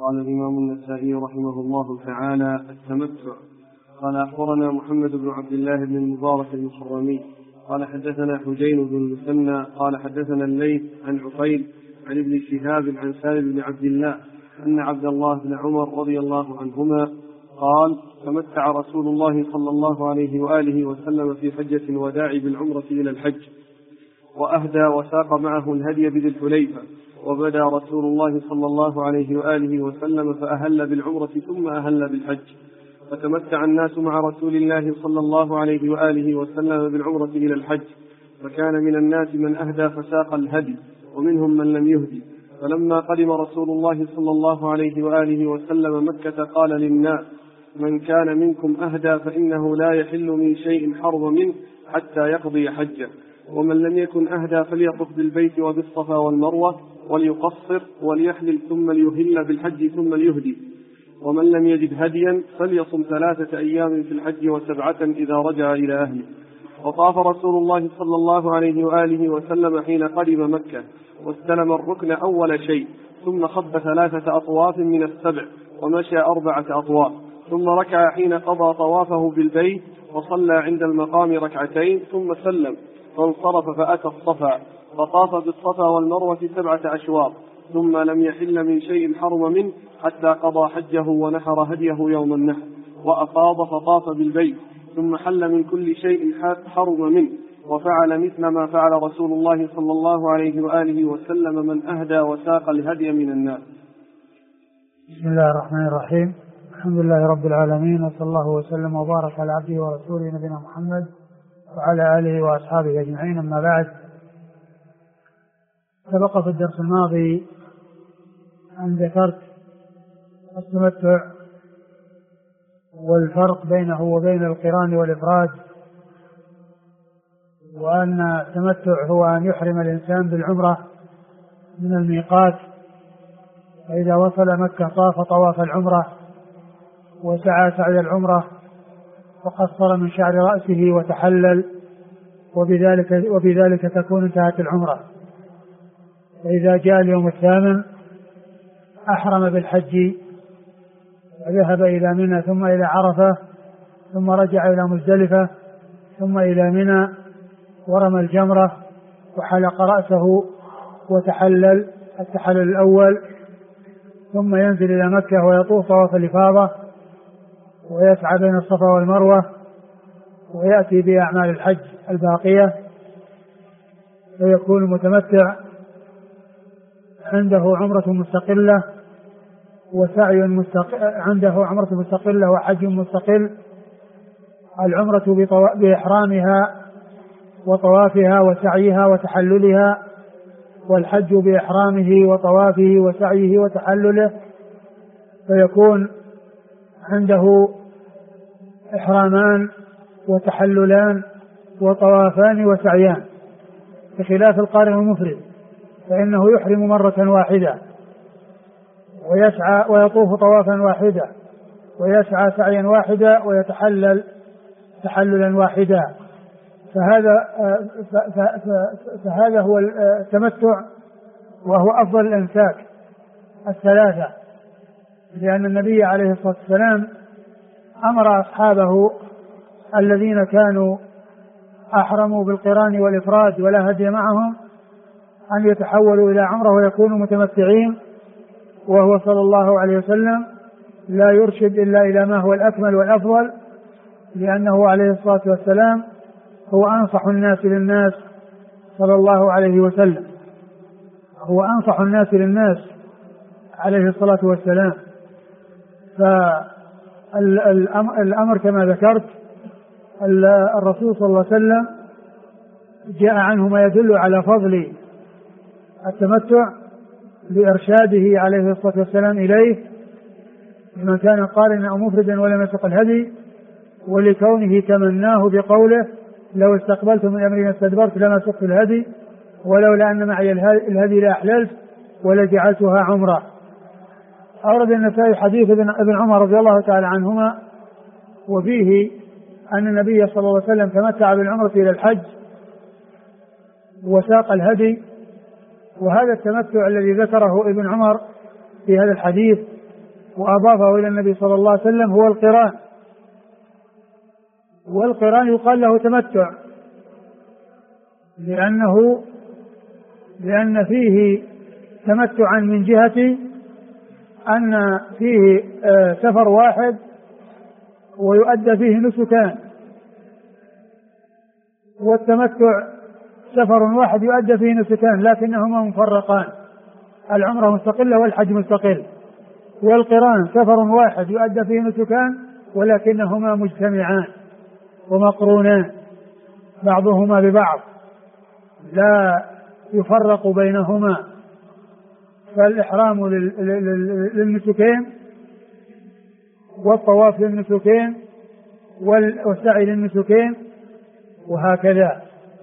قال الإمام النسائي رحمه الله تعالى: التمتع. قال: أخبرنا محمد بن عبد الله بن المبارك المخرمي قال: حدثنا حجين بن المثنى قال: حدثنا الليث عن عقيل عن ابن شهاب عن سالم بن عبد الله أن عبد الله بن عمر رضي الله عنهما قال: تمتع رسول الله صلى الله عليه وآله وسلم في حجة الوداع بالعمرة إلى الحج، وأهدى وساق معه الهدي بذي الحليفة، وبدا رسول الله صلى الله عليه وآله وسلم فأهل بالعمرة ثم أهل بالحج، فتمتع الناس مع رسول الله صلى الله عليه وآله وسلم بالعمرة إلى الحج، فكان من الناس من أهدى فساق الهدي، ومنهم من لم يهدي. فلما قدم رسول الله صلى الله عليه وآله وسلم مكة قال للناس: من كان منكم أهدى فإنه لا يحل من شيء حرم منه حتى يقضي حجه، ومن لم يكن أهدى فليطف بالبيت وبالصفا والمروة وليقصر وليحلل ثم ليهل بالحج ثم ليهدي، ومن لم يجد هديا فليصم 3 أيام في الحج و7 إذا رجع إلى أهله. وطاف رسول الله صلى الله عليه وآله وسلم حين قدم مكة، واستلم الركن أول شيء، ثم خب 3 أطواف من ال7، ومشى 4 أطواف، ثم ركع حين قضى طوافه بالبيت، وصلى عند المقام 2 ركعتين ثم سلم، فانصرف فأتى الصفا، فطاف بالصفا والمروة 7 أشواط، ثم لم يحل من شيء حرم منه حتى قضى حجه ونحر هديه يوم النحر، وأفاض فطاف بالبيت، ثم حل من كل شيء حرم منه، وفعل مثل ما فعل رسول الله صلى الله عليه وآله وسلم من أهدى وساق الهدي من الناس. بسم الله الرحمن الرحيم. الحمد لله رب العالمين، وصلى الله وسلم وبارك على عبده ورسوله نبينا محمد وعلى آله وأصحابه أجمعين. أما بعد، سبق في الدرس الماضي أن ذكرت التمتع والفرق بينه وبين القران والإفراد، وأن التمتع هو أن يحرم الإنسان بالعمرة من الميقات، فإذا وصل مكة طاف طواف العمرة وسعى سعي العمرة وقصر من شعر رأسه وتحلل، وبذلك تكون انتهت العمرة. فإذا جاء اليوم الثامن أحرم بالحج، وذهب إلى منى ثم إلى عرفة، ثم رجع إلى مزدلفة، ثم إلى منى، ورمى الجمرة وحلق رأسه وتحلل التحلل الأول، ثم ينزل إلى مكة ويطوف طواف الإفاضة ويسعى بين الصفا والمروة، ويأتي بأعمال الحج الباقية، فيكون متمتع عنده عمرة مستقلة وسعي عنده عمرة مستقلة وحج مستقل. العمرة بإحرامها وطوافها وسعيها وتحللها، والحج بإحرامه وطوافه وسعيه وتحلله، فيكون عنده إحرامان وتحللان وطوافان وسعيان، بخلاف القارن المفرد فإنه يحرم مرة واحدة ويسعى ويطوف طوافا واحدا ويسعى سعيا واحدا ويتحلل تحللا واحدا. فهذا هو التمتع، وهو أفضل الأنساك 3، لأن النبي عليه الصلاة والسلام أمر أصحابه الذين كانوا أحرموا بالقران والإفراد ولا هدي معهم أن يتحولوا إلى عمرة ويكونوا متمتعين، وهو صلى الله عليه وسلم لا يرشد إلا إلى ما هو الأكمل والأفضل، لأنه عليه الصلاة والسلام هو أنصح الناس للناس صلى الله عليه وسلم، هو أنصح الناس للناس عليه الصلاة والسلام. فالأمر كما ذكرت، الرسول صلى الله عليه وسلم جاء عنه ما يدل على فضل التمتع لإرشاده عليه الصلاة والسلام إليه، لمن كان قارنا أو مفردا ولم يسق الهدي، ولكونه تمناه بقوله: لو استقبلت من أمري ما استدبرت لما سقت الهدي، ولولا أن معي الهدي لأحللت ولجعلتها عمرة. أورد النسائي حديث ابن عمر رضي الله تعالى عنهما، وفيه أن النبي صلى الله عليه وسلم تمتع بالعمرة إلى الحج وساق الهدي. وهذا التمتع الذي ذكره ابن عمر في هذا الحديث وأضافه إلى النبي صلى الله عليه وسلم هو القران. والقران يقال له تمتع لأن فيه تمتعا من جهة أن فيه سفر واحد ويؤدى فيه نسكان، والتمتع سفر واحد يؤدى فيه نسكان لكنهما مفرقان، العمرة مستقلة والحج مستقل. والقران سفر واحد يؤدى فيه نسكان ولكنهما مجتمعان ومقرونان بعضهما ببعض لا يفرق بينهما، فالإحرام للنسكين والطواف للنسكين والسعي للنسكين وهكذا.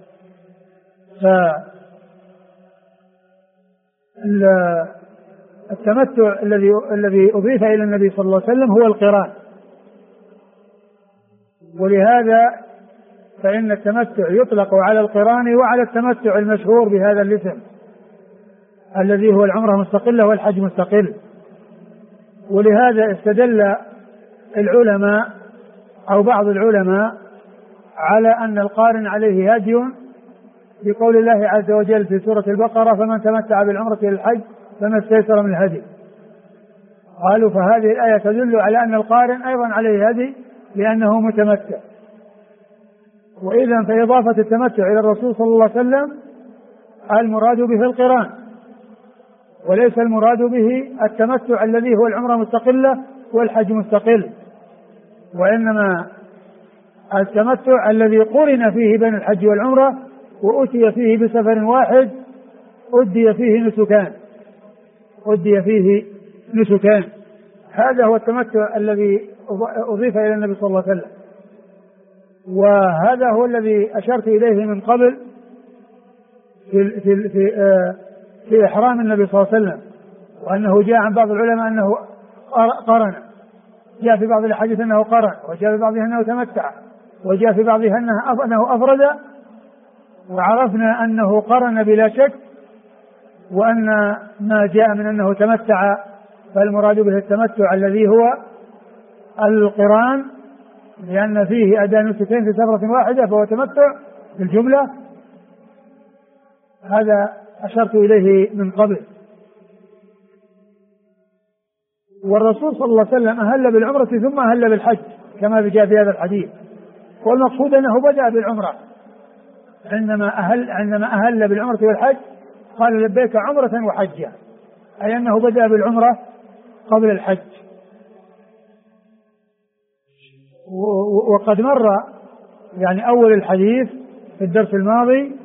فالتمتع الذي أضيف إلى النبي صلى الله عليه وسلم هو القران، ولهذا فإن التمتع يطلق على القران وعلى التمتع المشهور بهذا الاسم الذي هو العمرة مستقلة والحج مستقل. ولهذا استدل العلماء أو بعض العلماء على أن القارن عليه هدي بقول الله عز وجل في سورة البقرة: فمن تمتع بالعمرة إلى الحج فما استيسر من الهدي. قالوا فهذه الآية تدل على أن القارن أيضا عليه هدي لأنه متمتع. وإذا فإضافة التمتع إلى الرسول صلى الله عليه وسلم المراد به القران، وليس المراد به التمتع الذي هو العمرة مستقلة والحج مستقل، وإنما التمتع الذي قرن فيه بين الحج والعمرة وأتي فيه بسفر واحد أدي فيه نسكان. هذا هو التمتع الذي أضيف إلى النبي صلى الله عليه وسلم، وهذا هو الذي أشرت إليه من قبل في إحرام النبي صلى الله عليه وسلم، وأنه جاء عن بعض العلماء أنه قرن، جاء في بعض الحديث أنه قرن، وجاء في بعضها أنه تمتع، وجاء في بعضها أنه أفرد، وعرفنا أنه قرن بلا شك، وأن ما جاء من أنه تمتع فالمراد به التمتع الذي هو القران، لأن فيه أداء نسكين في سفرة واحدة فهو تمتع بالجملة. هذا أشرت إليه من قبل. والرسول صلى الله عليه وسلم أهل بالعمرة ثم أهل بالحج كما جاء في هذا الحديث، والمقصود أنه بدأ بالعمرة. عندما أهل بالعمرة والحج قال لبيك عمرة وحجة، أي أنه بدأ بالعمرة قبل الحج. وقد مر يعني أول الحديث في الدرس الماضي،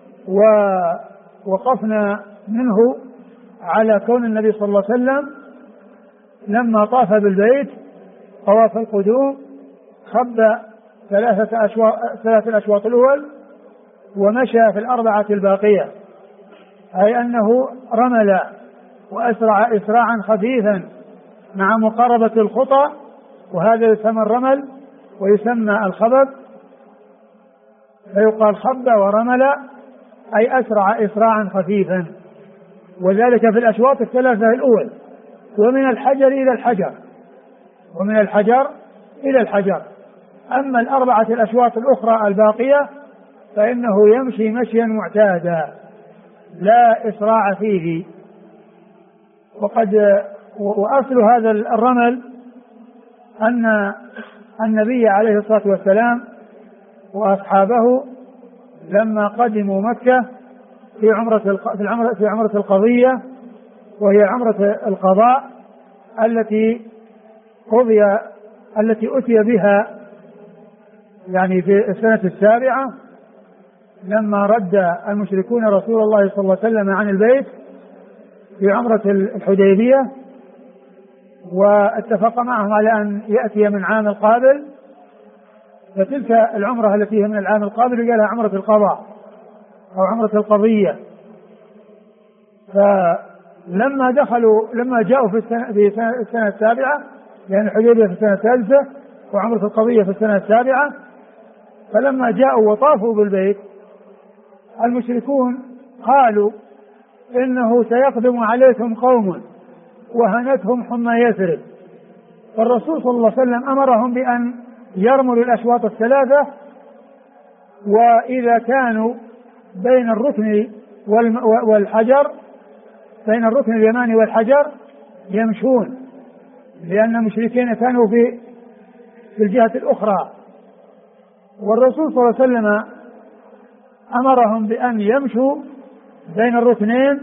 ووقفنا منه على كون النبي صلى الله عليه وسلم لما طاف بالبيت طواف القدوم خب 3 أشواط الأول ومشى في 4 الباقية، أي أنه رمل وأسرع إسراعا خفيفا مع مقاربة الخطى، وهذا يسمى الرمل ويسمى الخبب، فيقال خب ورمل أي أسرع إسراعا خفيفا، وذلك في الأشواط 3 الأول، ومن الحجر إلى الحجر. أما 4 الأشواط الأخرى الباقية فإنه يمشي مشيا معتادا لا إسراع فيه. وأصل هذا الرمل أن النبي عليه الصلاة والسلام وأصحابه لما قدموا مكة في عمرة القضية، وهي عمرة القضاء التي أتي بها يعني في السنة 7 لما رد المشركون رسول الله صلى الله عليه وسلم عن البيت في عمرة الحديبية، واتفق معهم على أن يأتي من عام القابل، فتلك العمرة التي هي من العام القابل قالها عمرة القضاء أو عمرة القضية. فلما جاءوا في السنة 7، لأن الحديبية في السنة 3 وعمرة القضية في السنة 7، فلما جاءوا وطافوا بالبيت المشركون قالوا إنه سيقدم عليكم قوم وهنتهم حمى يثرب فالرسول صلى الله عليه وسلم أمرهم بأن يرملوا الأشواط الثلاثة، وإذا كانوا بين الركن والحجر، بين الركن اليماني والحجر يمشون، لأن المشركين كانوا في الجهة الأخرى، والرسول صلى الله عليه وسلم أمرهم بأن يمشوا بين الركنين،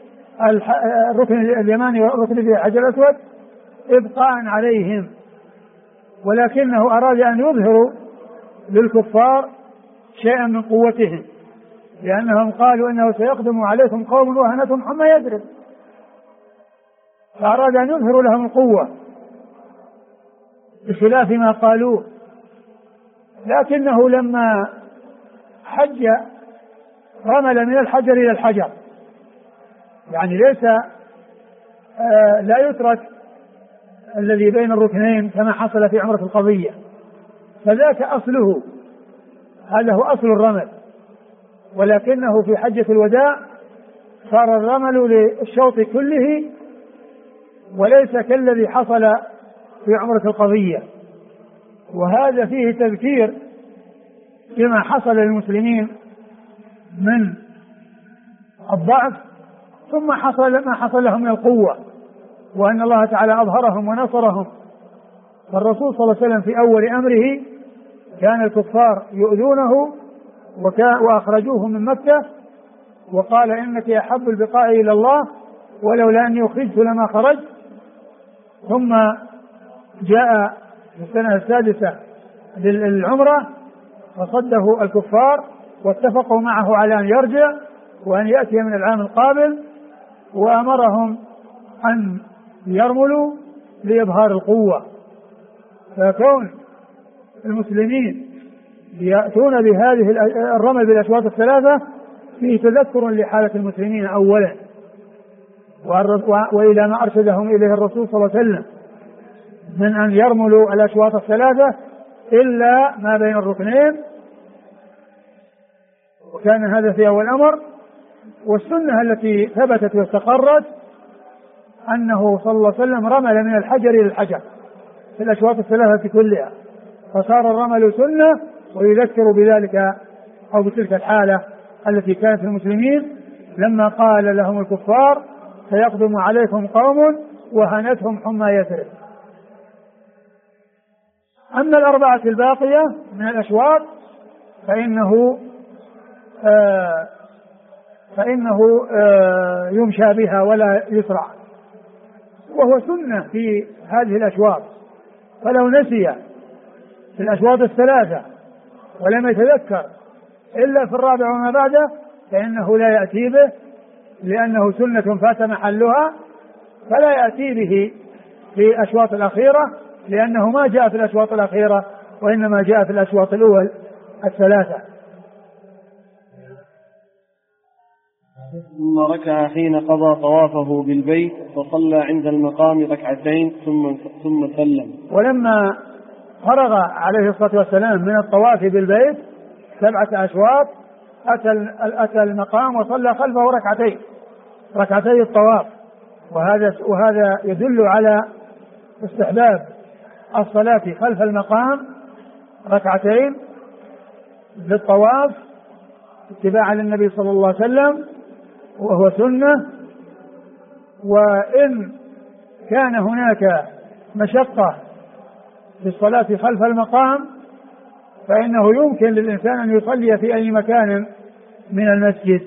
الركن اليماني والركن الحجر الأسود، إبقاء عليهم، ولكنه أراد أن يظهروا للكفار شيئا من قوتهم، لأنهم قالوا إنه سيقدم عليكم قوم وهنتهم حمى يثرب، فأراد أن يظهروا لهم القوة بخلاف ما قالوه. لكنه لما حج رمل من الحجر إلى الحجر، يعني ليس لا يترك الذي بين الركنين كما حصل في عمرة القضية، فذاك أصله، هذا هو أصل الرمل، ولكنه في حجة الوداع صار الرمل للشوط كله وليس كالذي حصل في عمرة القضية. وهذا فيه تذكير بما حصل للمسلمين من الضعف، ثم حصل ما حصل لهم من القوة، وأن الله تعالى أظهرهم ونصرهم. فالرسول صلى الله عليه وسلم في أول أمره كان الكفار يؤذونه وأخرجوه من مكة، وقال إنك أحب البقاء إلى الله ولولا أني أخرجت لما خرجت. ثم جاء في السنة السادسة للعمرة فصده الكفار، واتفقوا معه على أن يرجع وأن يأتي من العام القابل، وأمرهم أن يرملوا لإظهار القوة. فكون المسلمين يأتون بهذه الرمل بالأشواط الثلاثة فيه تذكر لحالة المسلمين أولا، وإلى ما أرشدهم إليه الرسول صلى الله عليه وسلم من أن يرملوا الأشواط الثلاثة إلا ما بين الركنين، وكان هذا في أول أمر. والسنة التي ثبتت واستقرت أنه صلى الله عليه وسلم رمل من الحجر إلى الحجر في الأشواط الثلاثة كلها، فصار الرمل سنة، ويذكر بذلك أو بتلك الحالة التي كانت المسلمين لما قال لهم الكفار سيقدم عليكم قوم وهنتهم حمى يثرب. أما الأربعة الباقية من الأشواط فإنه يمشى بها ولا يسرع، وهو سنة في هذه الأشواط. فلو نسي في الأشواط الثلاثة ولم يتذكر إلا في الرابع وما بعده فإنه لا يأتي به، لأنه سنة فات محلها، فلا يأتي به في الأشواط الأخيرة، لأنه ما جاء في الأشواط الأخيرة وإنما جاء في الأشواط الأول الثلاثة. ثم ركع حين قضى طوافه بالبيت فصلى عند المقام ركعتين ثم سلم. ولما فرغ عليه الصلاة والسلام من الطواف بالبيت 7 أشواط أتى المقام وصلى خلفه ركعتي الطواف، وهذا يدل على استحباب الصلاة خلف المقام ركعتين للطواف اتباعا للنبي صلى الله عليه وسلم، وهو سنة. وإن كان هناك مشقة في الصلاة خلف المقام فإنه يمكن للإنسان أن يصلي في أي مكان من المسجد.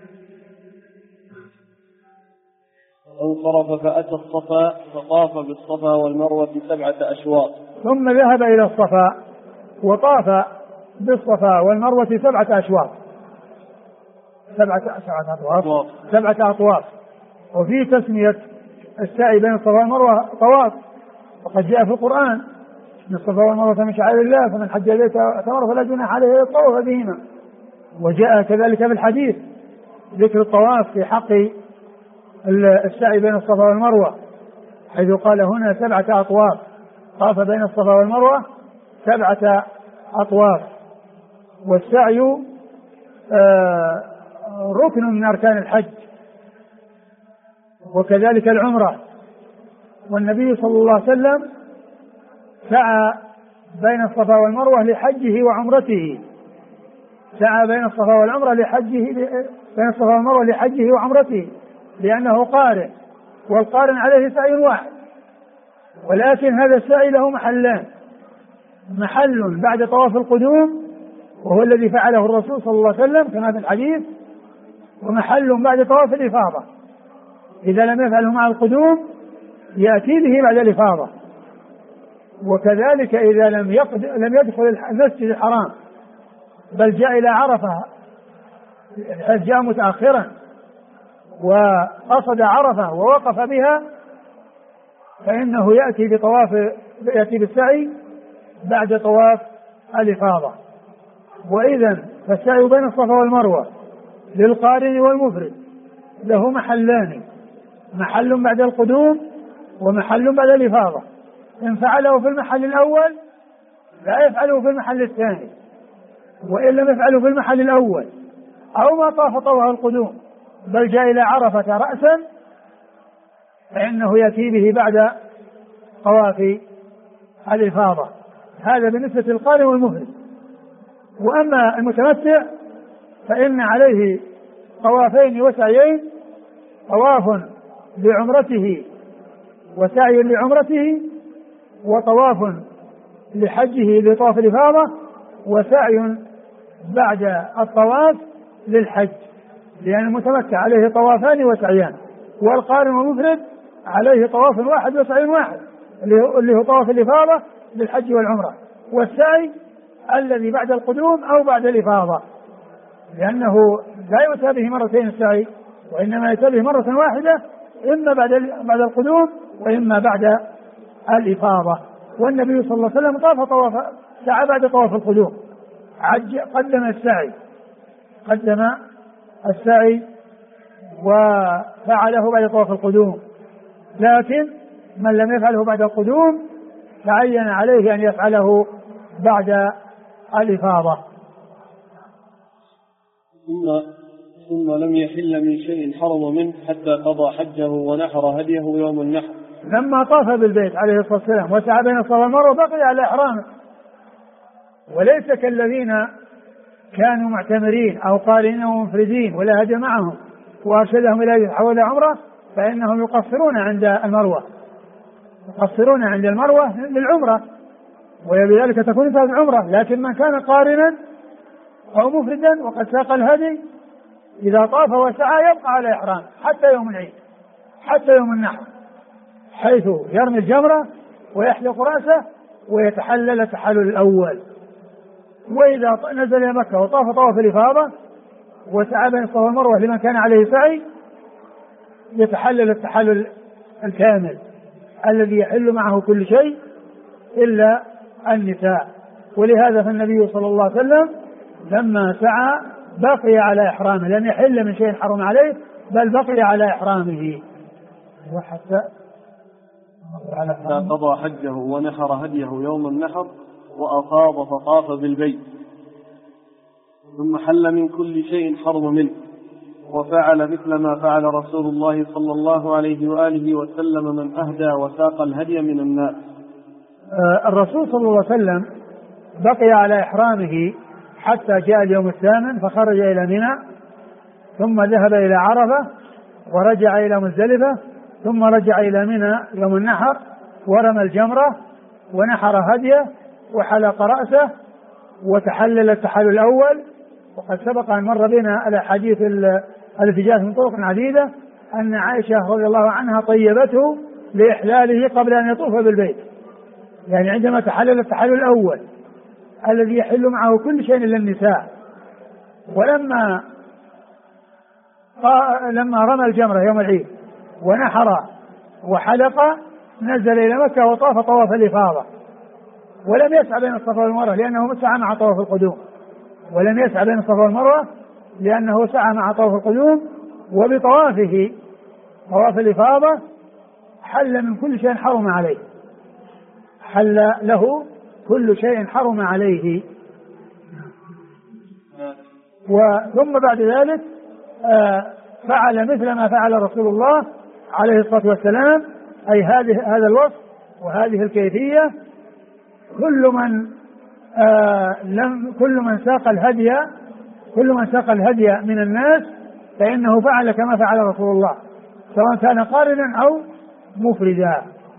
انصرف فأتى الصفا فطاف بالصفا والمروة 7 أشواط، ثم ذهب إلى الصفا وطاف بالصفا والمروة 7 أشواط، 7 أطواف. وفي تسمية السعي بين الصفا والمروة طواف، وقد جاء في القرآن ان الصفا والمروة من شعائر الله فمن حج البيت اعتمر فلا جناح عليه الطواف بهما. وجاء كذلك في الحديث ذكر الطواف في حق السعي بين الصفا والمروة، حيث قال هنا 7 أطواف، طاف بين الصفا والمروة 7 أطواف. والسعي ركن من أركان الحج، وكذلك العمرة. والنبي صلى الله عليه وسلم سعى بين الصفا والمروة لحجه وعمرته، سعى بين الصفا والعمرة لحجه، بين الصفا والمروة لحجه وعمرته، لأنه قارن، والقارن عليه سعي واحد. ولكن هذا السعي له محلان: محل بعد طواف القدوم وهو الذي فعله الرسول صلى الله عليه وسلم كما في الحديث، ومحل بعد طواف الإفاضة إذا لم يفعله مع القدوم يأتي به بعد الإفاضة. وكذلك إذا لم يدخل المسجد الحرام بل جاء إلى عرفة، جاء متأخرا وقصد عرفة ووقف بها، فإنه يأتي بالسعي بعد طواف الإفاضة. وإذا فالسعي بين الصفا والمروة للقارن والمفرد له محلان: محل بعد القدوم ومحل بعد الإفاضة. إن فعله في المحل الأول لا يفعله في المحل الثاني، وإن لم يفعله في المحل الأول أو ما طاف طواف القدوم بل جاء إلى عرفة رأسا فإنه يأتي به بعد طواف الإفاضة. هذا بالنسبة للقارن والمفرد. وأما المتمتع فإن عليه طوافين وسعيين: طواف لعمرته وسعي لعمرته، وطواف لحجه لطواف الإفاضة، وسعي بعد الطواف للحج، لأن المتمتع عليه طوافان وسعيان، والقارن والمفرد عليه طواف واحد وسعي واحد اللي هو طواف الإفاضة للحج والعمرة، والسعي الذي بعد القدوم أو بعد الإفاضة، لأنه لا يؤتى به مرتين السعي، وإنما يؤتى به مرة واحدة، إما بعد القدوم وإما بعد الإفاضة. والنبي صلى الله عليه وسلم سعى بعد طواف القدوم، قدم السعي وفعله بعد طواف القدوم. لكن من لم يفعله بعد القدوم تعين عليه أن يفعله بعد الإفاضة. ثم لم يحل من شيء حرم منه حتى قضى حجه ونحر هديه يوم النحر. لما طاف بالبيت عليه الصلاة والسلام وسعى بين الصفا والمروة بقي على إحرامه، وليس كالذين كانوا معتمرين أو قارنين ومفردين ولا هدي معهم وأرشدهم إلى حول عمره، فإنهم يقصرون عند المروة للعمرة، وبذلك تكون انتهت العمرة. لكن من كان قارنا أو مفردا وقد ساق الهدي إذا طاف وسعى يبقى على إحرام حتى يوم العيد، حتى يوم النحر، حيث يرمي الجمرة ويحلق رأسه ويتحلل التحلل الأول. وإذا نزل إلى مكة وطاف طواف الإفاضة وسعى بين الصفا والمروة لمن كان عليه سعي يتحلل التحلل الكامل الذي يحل معه كل شيء إلا النساء. ولهذا فالنبي صلى الله عليه وسلم لما سعى بقي على إحرامه، لم يحل من شيء حرم عليه بل بقي على إحرامه وحتى قضى حجه ونحر هديه يوم النحر وأفاض فطاف بالبيت، ثم حل من كل شيء حرم منه، وفعل مثل ما فعل رسول الله صلى الله عليه وآله وسلم من أهدى وساق الهدي من الناس. الرسول صلى الله عليه وسلم بقي على إحرامه حتى جاء اليوم الثامن فخرج إلى منى، ثم ذهب إلى عرفة ورجع إلى مزدلفة، ثم رجع إلى منى يوم النحر ورمى الجمرة ونحر هديه وحلق رأسه وتحلل التحلل الأول. وقد سبق أن مر بنا الأحاديث التي جاءت من طرق عديدة أن عائشة رضي الله عنها طيبته لإحلاله قبل أن يطوف بالبيت، يعني عندما تحلل التحلل الأول الذي يحل معه كل شيء إلا النساء. لما رمى الجمرة يوم العيد ونحر وحلق نزل إلى مكة وطاف طواف الإفاضة، ولم يسعى بين الصفا والمروة لأنه سعى مع طواف القدوم، وبطوافه طواف الإفاضة حل من كل شيء حرم عليه، حل له كل شيء حرم عليه. ثم بعد ذلك فعل مثل ما فعل رسول الله عليه الصلاة والسلام، أي هذا الوصف وهذه الكيفية، كل من ساق الهدي من الناس فإنه فعل كما فعل رسول الله سواء كان قارنا أو مفردا.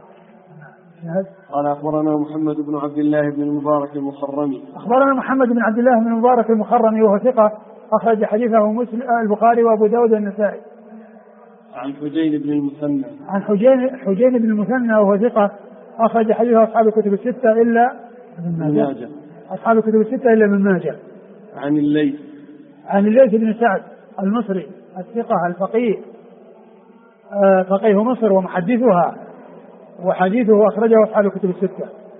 قال أخبرنا محمد بن عبد الله بن المبارك المخرمي. أخبرنا محمد بن عبد الله بن المبارك المخرمي وهو ثقة أخرج حديثه مسلم البخاري وأبو داود والنسائي. عن حجين بن المثنى. عن حجين بن المثنى وهو ثقة أخرج حديثه أصحاب الكتب الستة إلا ابن ماجه. أصحاب الكتب الستة إلا ابن ماجه. عن الليث بن سعد المصري الثقة الفقيه فقيه مصر ومحدثها وحديثه أخرجه أصحاب الكتب الستة.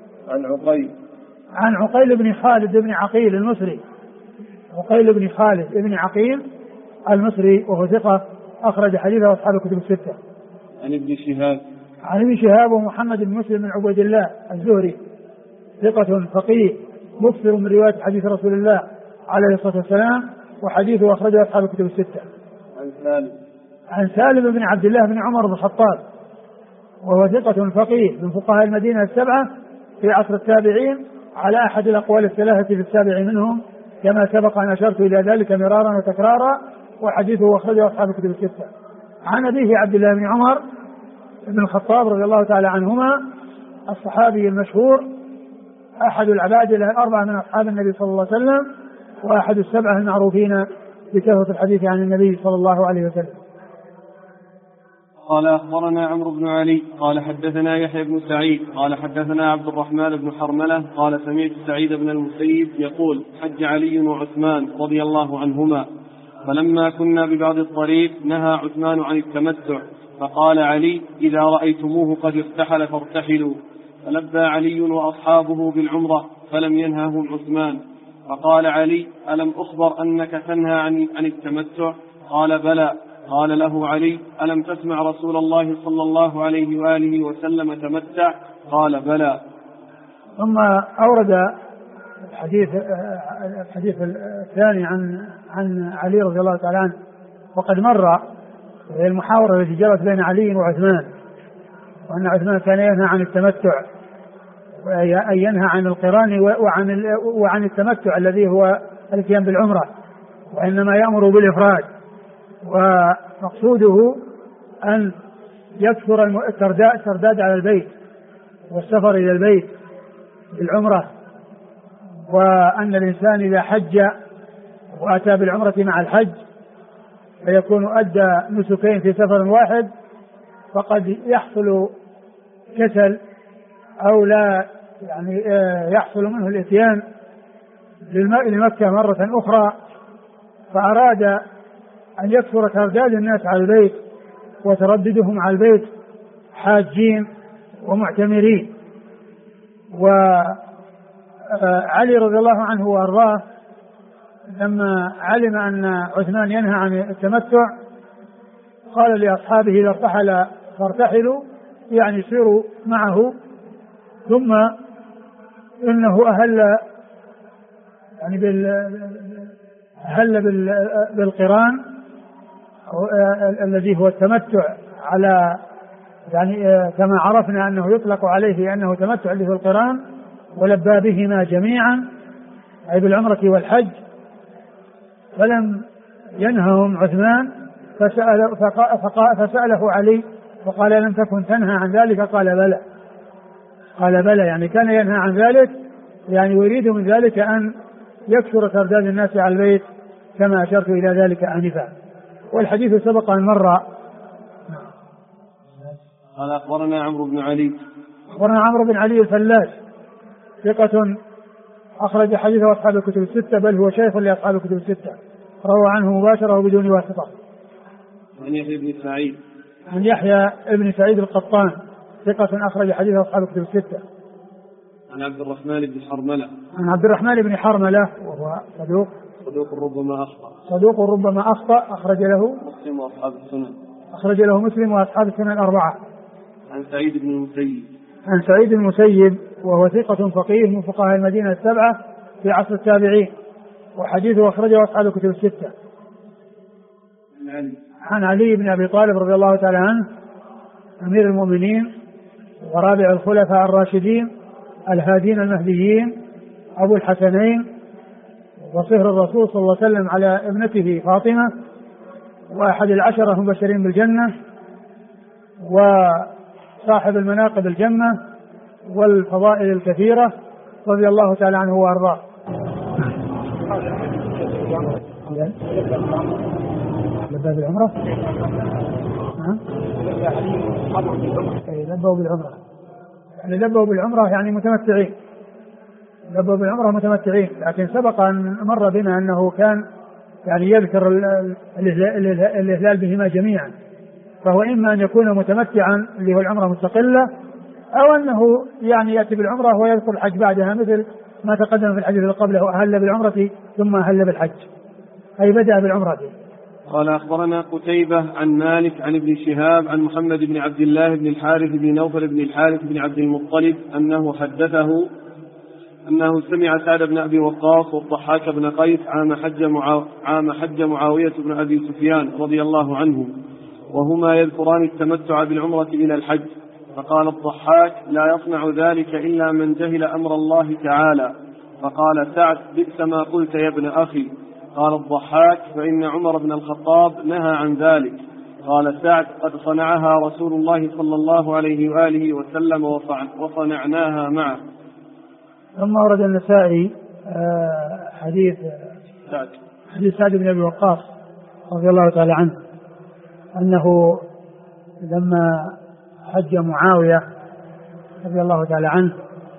عن عقيل بن خالد بن عقيل المصري. عقيل بن خالد بن عقيل المصري وهو ثقة أخرج حديثه أصحاب الكتب الستة. عن ابن شهاب ومحمد بن مسلم بن عبيد الله الزهري ثقة فقيه مكثر من رواية حديث رسول الله عليه الصلاة والسلام وحديثه أخرجه أصحاب الكتب الستة. عن سالم بن عبد الله بن عمر بن الخطاب وهو ثقة فقيه من فقهاء المدينة السبعة في عصر التابعين على أحد الأقوال الثلاثة في السابع منهم كما سبق أن أشرت إلى ذلك مرارا وتكرارا وحديثه أخرجه أصحاب الكتب الستة. عن أبيه عبد الله بن عمر بن الخطاب رضي الله تعالى عنهما الصحابي المشهور أحد العباد الأربعة من أصحاب النبي صلى الله عليه وسلم وأحد السبعة المعروفين بكثرة الحديث عن النبي صلى الله عليه وسلم. قال أخبرنا عمرو بن علي قال حدثنا يحيى بن سعيد قال حدثنا عبد الرحمن بن حرملة قال سمعت سعيد بن المسيب يقول حج علي وعثمان رضي الله عنهما فلما كنا ببعض الطريق نهى عثمان عن التمتع فقال علي إذا رأيتموه قد ارتحل فارتحلوا فلبى علي وأصحابه بالعمرة فلم ينههم عثمان فقال علي ألم أخبر أنك تنهى عن التمتع قال بلى قال له علي ألم تسمع رسول الله صلى الله عليه وآله وسلم تمتع قال بلى. ثم أورد الحديث الثاني عن علي رضي الله تعالى عنه وقد مر المحاورة التي جرت بين علي وعثمان وأن عثمان كان ينهى عن التمتع أي ينهى عن القران وعن التمتع الذي هو الاتيان بالعمرة وإنما يأمر بالإفراد ومقصوده أن يكثر الترداد على البيت والسفر إلى البيت بالعمرة وأن الإنسان إذا حج وأتى بالعمرة مع الحج فيكون أدى نسكين في سفر واحد فقد يحصل كسل أو لا يعني يحصل منه الإتيان لمكة مرة أخرى فأراد أن يكثر ترداد الناس على البيت وترددهم على البيت حاجين ومعتمرين. وعلي رضي الله عنه وأرضاه لما علم أن عثمان ينهى عن التمتع قال لأصحابه إذا ارتحل فارتحلوا يعني سيروا معه ثم إنه أهل بالقران الذي هو التمتع على يعني كما عرفنا أنه يطلق عليه أنه تمتع اللي هو القران ولبى بهما جميعا أي بالعمرة والحج فلم ينههم عثمان فسأله علي فقال لم تكن تنهى عن ذلك قال بلى يعني كان ينهى عن ذلك يعني يريد من ذلك أن يكثر ترداد الناس على البيت كما أشرت إلى ذلك آنفا والحديث سبق أن مر. قال أخبرنا عمرو بن علي الفلاس ثقة أخرج حديثه أصحاب الكتب الستة بل هو شيخ لأصحاب الكتب الستة روى عنه مباشرة وبدون واسطة. عن يحيى بن سعيد القطان ثقة أخرج حديثه أصحاب الكتب الستة. عن عبد الرحمن بن حرملة وهو صدوق ربما أخطأ أخرج له مسلم وأصحاب السنن الأربعة. عن سعيد بن المسيب وهو ثقة فقيه من فقهاء المدينة السبعة في عصر التابعين وحديثه أخرجه أصحاب الكتب الستة. عن علي بن أبي طالب رضي الله تعالى عنه أمير المؤمنين ورابع الخلفاء الراشدين الهادين المهديين أبو الحسنين وصهر الرسول صلى الله عليه وسلم على ابنته فاطمة، وأحد العشرة المبشرين بالجنة، وصاحب المناقب الجمة والفضائل الكثيرة، رضي الله تعالى عنه وأرضاه. لبى بالعمرة؟ لبوا بالعمرة، يعني لبوا بالعمرة يعني متمتعين، لبوا بالعمرة متمتعين. لكن سبق أن مر بنا أنه كان يعني يذكر الإهلال بهما جميعا، فهو إما أن يكون متمتعا اللي هو العمرة مستقلة، أو أنه يعني يأتي بالعمرة ويذكر الحج بعدها، مثل ما تقدم في الحديث اللي قبله: أهل بالعمرة ثم أهل بالحج، أي بدأ بالعمرة. قال أخبرنا قتيبة عن مالك عن ابن شهاب عن محمد بن عبد الله بن الحارث بن نوفل بن الحارث بن عبد المطلب أنه حدثه أنه سمع سعد بن أبي وقاص والضحاك بن قيس عام حج معاوية بن أبي سفيان رضي الله عنه، وهما يذكران التمتع بالعمرة إلى الحج، فقال الضحاك: لا يصنع ذلك إلا من جهل أمر الله تعالى. فقال سعد: بئس ما قلت يا ابن أخي. قال الضحاك: فإن عمر بن الخطاب نهى عن ذلك. قال سعد: قد صنعها رسول الله صلى الله عليه وآله وسلم وصنعناها معه. ثم ورد النسائي حديث سعد بن أبي وقاص رضي الله تعالى عنه أنه لما حج معاوية رضي الله تعالى عنه،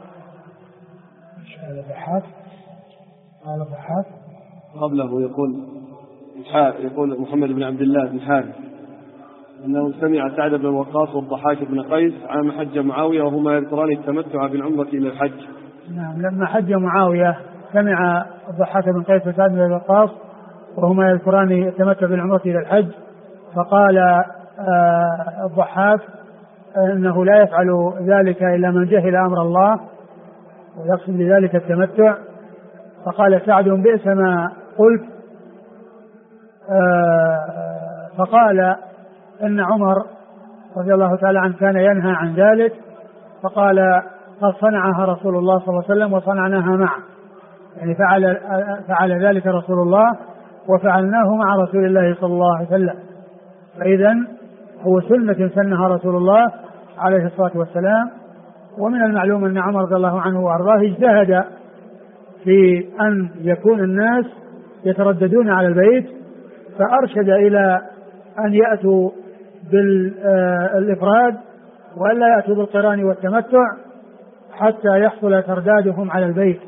قال الضحاك قبله يقول محمد بن عبد الله بن حارث أنه سمع سعد بن وقاص والضحاك بن قيس عام حج معاوية وهما يذكران التمتع بالعمرة إلى الحج. نعم، لما حج معاوية سمع الضحاك بن قيس وسعد بن وقاص وهما يذكران التمتع بالعمرة إلى الحج، فقال الضحاك أنه لا يفعل ذلك إلا من جهل أمر الله، ويقصد بذلك التمتع. فقال سعد: بئس ما قلت. فقال إن عمر رضي الله تعالى عنه كان ينهى عن ذلك، فقال: قد صنعها رسول الله صلى الله عليه وسلم وصنعناها معه، يعني فعل ذلك رسول الله وفعلناه مع رسول الله صلى الله عليه وسلم. فإذا هو سنة سنها رسول الله عليه الصلاة والسلام. ومن المعلوم أن عمر رضي الله عنه وأرضاه اجتهد في أن يكون الناس يترددون على البيت، فأرشد إلى أن يأتوا بالإفراد وألا يأتوا بالقران والتمتع حتى يحصل تردادهم على البيت.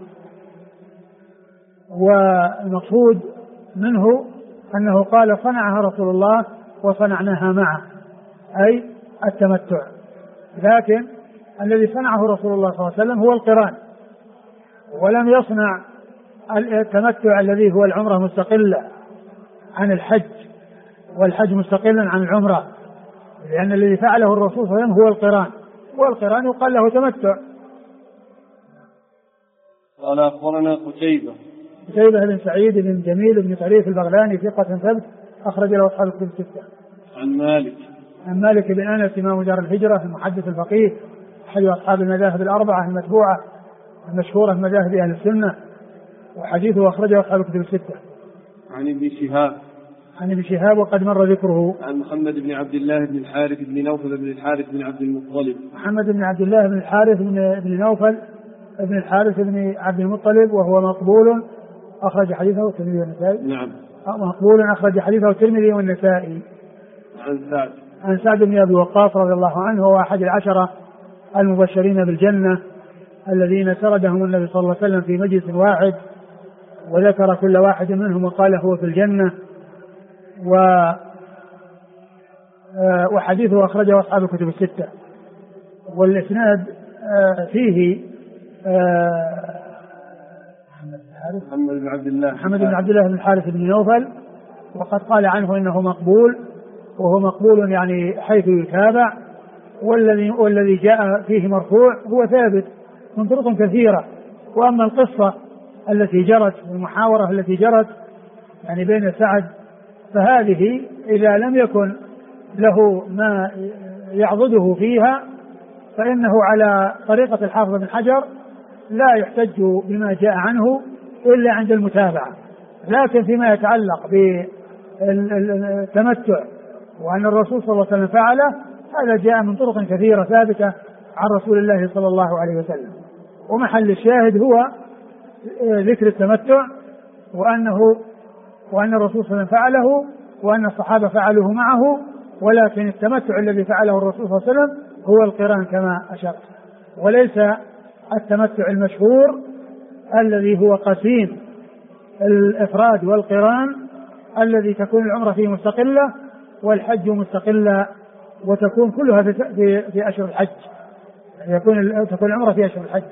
والمقصود منه أنه قال: صنعها رسول الله وصنعناها معه، أي التمتع. لكن الذي صنعه رسول الله صلى الله عليه وسلم هو القران، ولم يصنع التمتع الذي هو العمرة مستقلة عن الحج، والحج مستقلا عن العمرة، لأن الذي فعله الرسول صلى الله عليه وسلم هو القران، والقران يقال له تمتع. قال أخبرنا قتيبة بن سعيد بن جميل بن طريف البغلاني ثقة ثبت أخرج له أصحاب الكتب الستة. عن مالك بن أنس إمام دار الهجرة المحدث الفقيه أحد أصحاب المذاهب الأربعة المتبوعة المشهورة في مذاهب أهل السنة، وحديثه أخرجه أصحاب الكتب الستة. عن ابن شهاب وقد مر ذكره. عن محمد بن عبد الله بن الحارث بن نوفل بن الحارث بن عبد المطلب. محمد بن عبد الله بن الحارث بن نوفل بن الحارث بن عبد المطلب، وهو مقبول أخرج حديثه الترمذي والنسائي. نعم. مقبول أخرج حديثه الترمذي والنسائي. عن سعد بن أبي وقاص رضي الله عنه، وهو أحد العشرة المبشرين بالجنة الذين سردهم النبي صلى الله عليه وسلم في مجلس واحد، وذكر كل واحد منهم وقال هو في الجنة. وحديثه أخرجه أصحاب الكتب الستة. والإسناد فيه محمد بن عبد الله بن الحارث بن نوفل، وقد قال عنه إنه مقبول، وهو مقبول يعني حيث يتابع. والذي جاء فيه مرفوع هو ثابت من طرق كثيرة. وأما القصة التي جرت والمحاورة التي جرت يعني بين سعد، فهذه إذا لم يكن له ما يعضده فيها فإنه على طريقة الحافظ بن حجر لا يحتج بما جاء عنه إلا عند المتابعة. لكن فيما يتعلق بالتمتع وأن الرسول صلى الله عليه وسلم فعله، هذا جاء من طرق كثيرة ثابتة عن رسول الله صلى الله عليه وسلم. ومحل الشاهد هو ذكر التمتع وأن الرسول صلى الله عليه وسلم فعله وأن الصحابة فعلوه معه، ولكن التمتع الذي فعله الرسول صلى الله عليه وسلم هو القران كما أشرت، وليس التمتع المشهور الذي هو قسيم الإفراد والقران الذي تكون العمرة فيه مستقلة والحج مستقلة، وتكون كلها في أشهر الحج، تكون العمرة في أشهر الحج.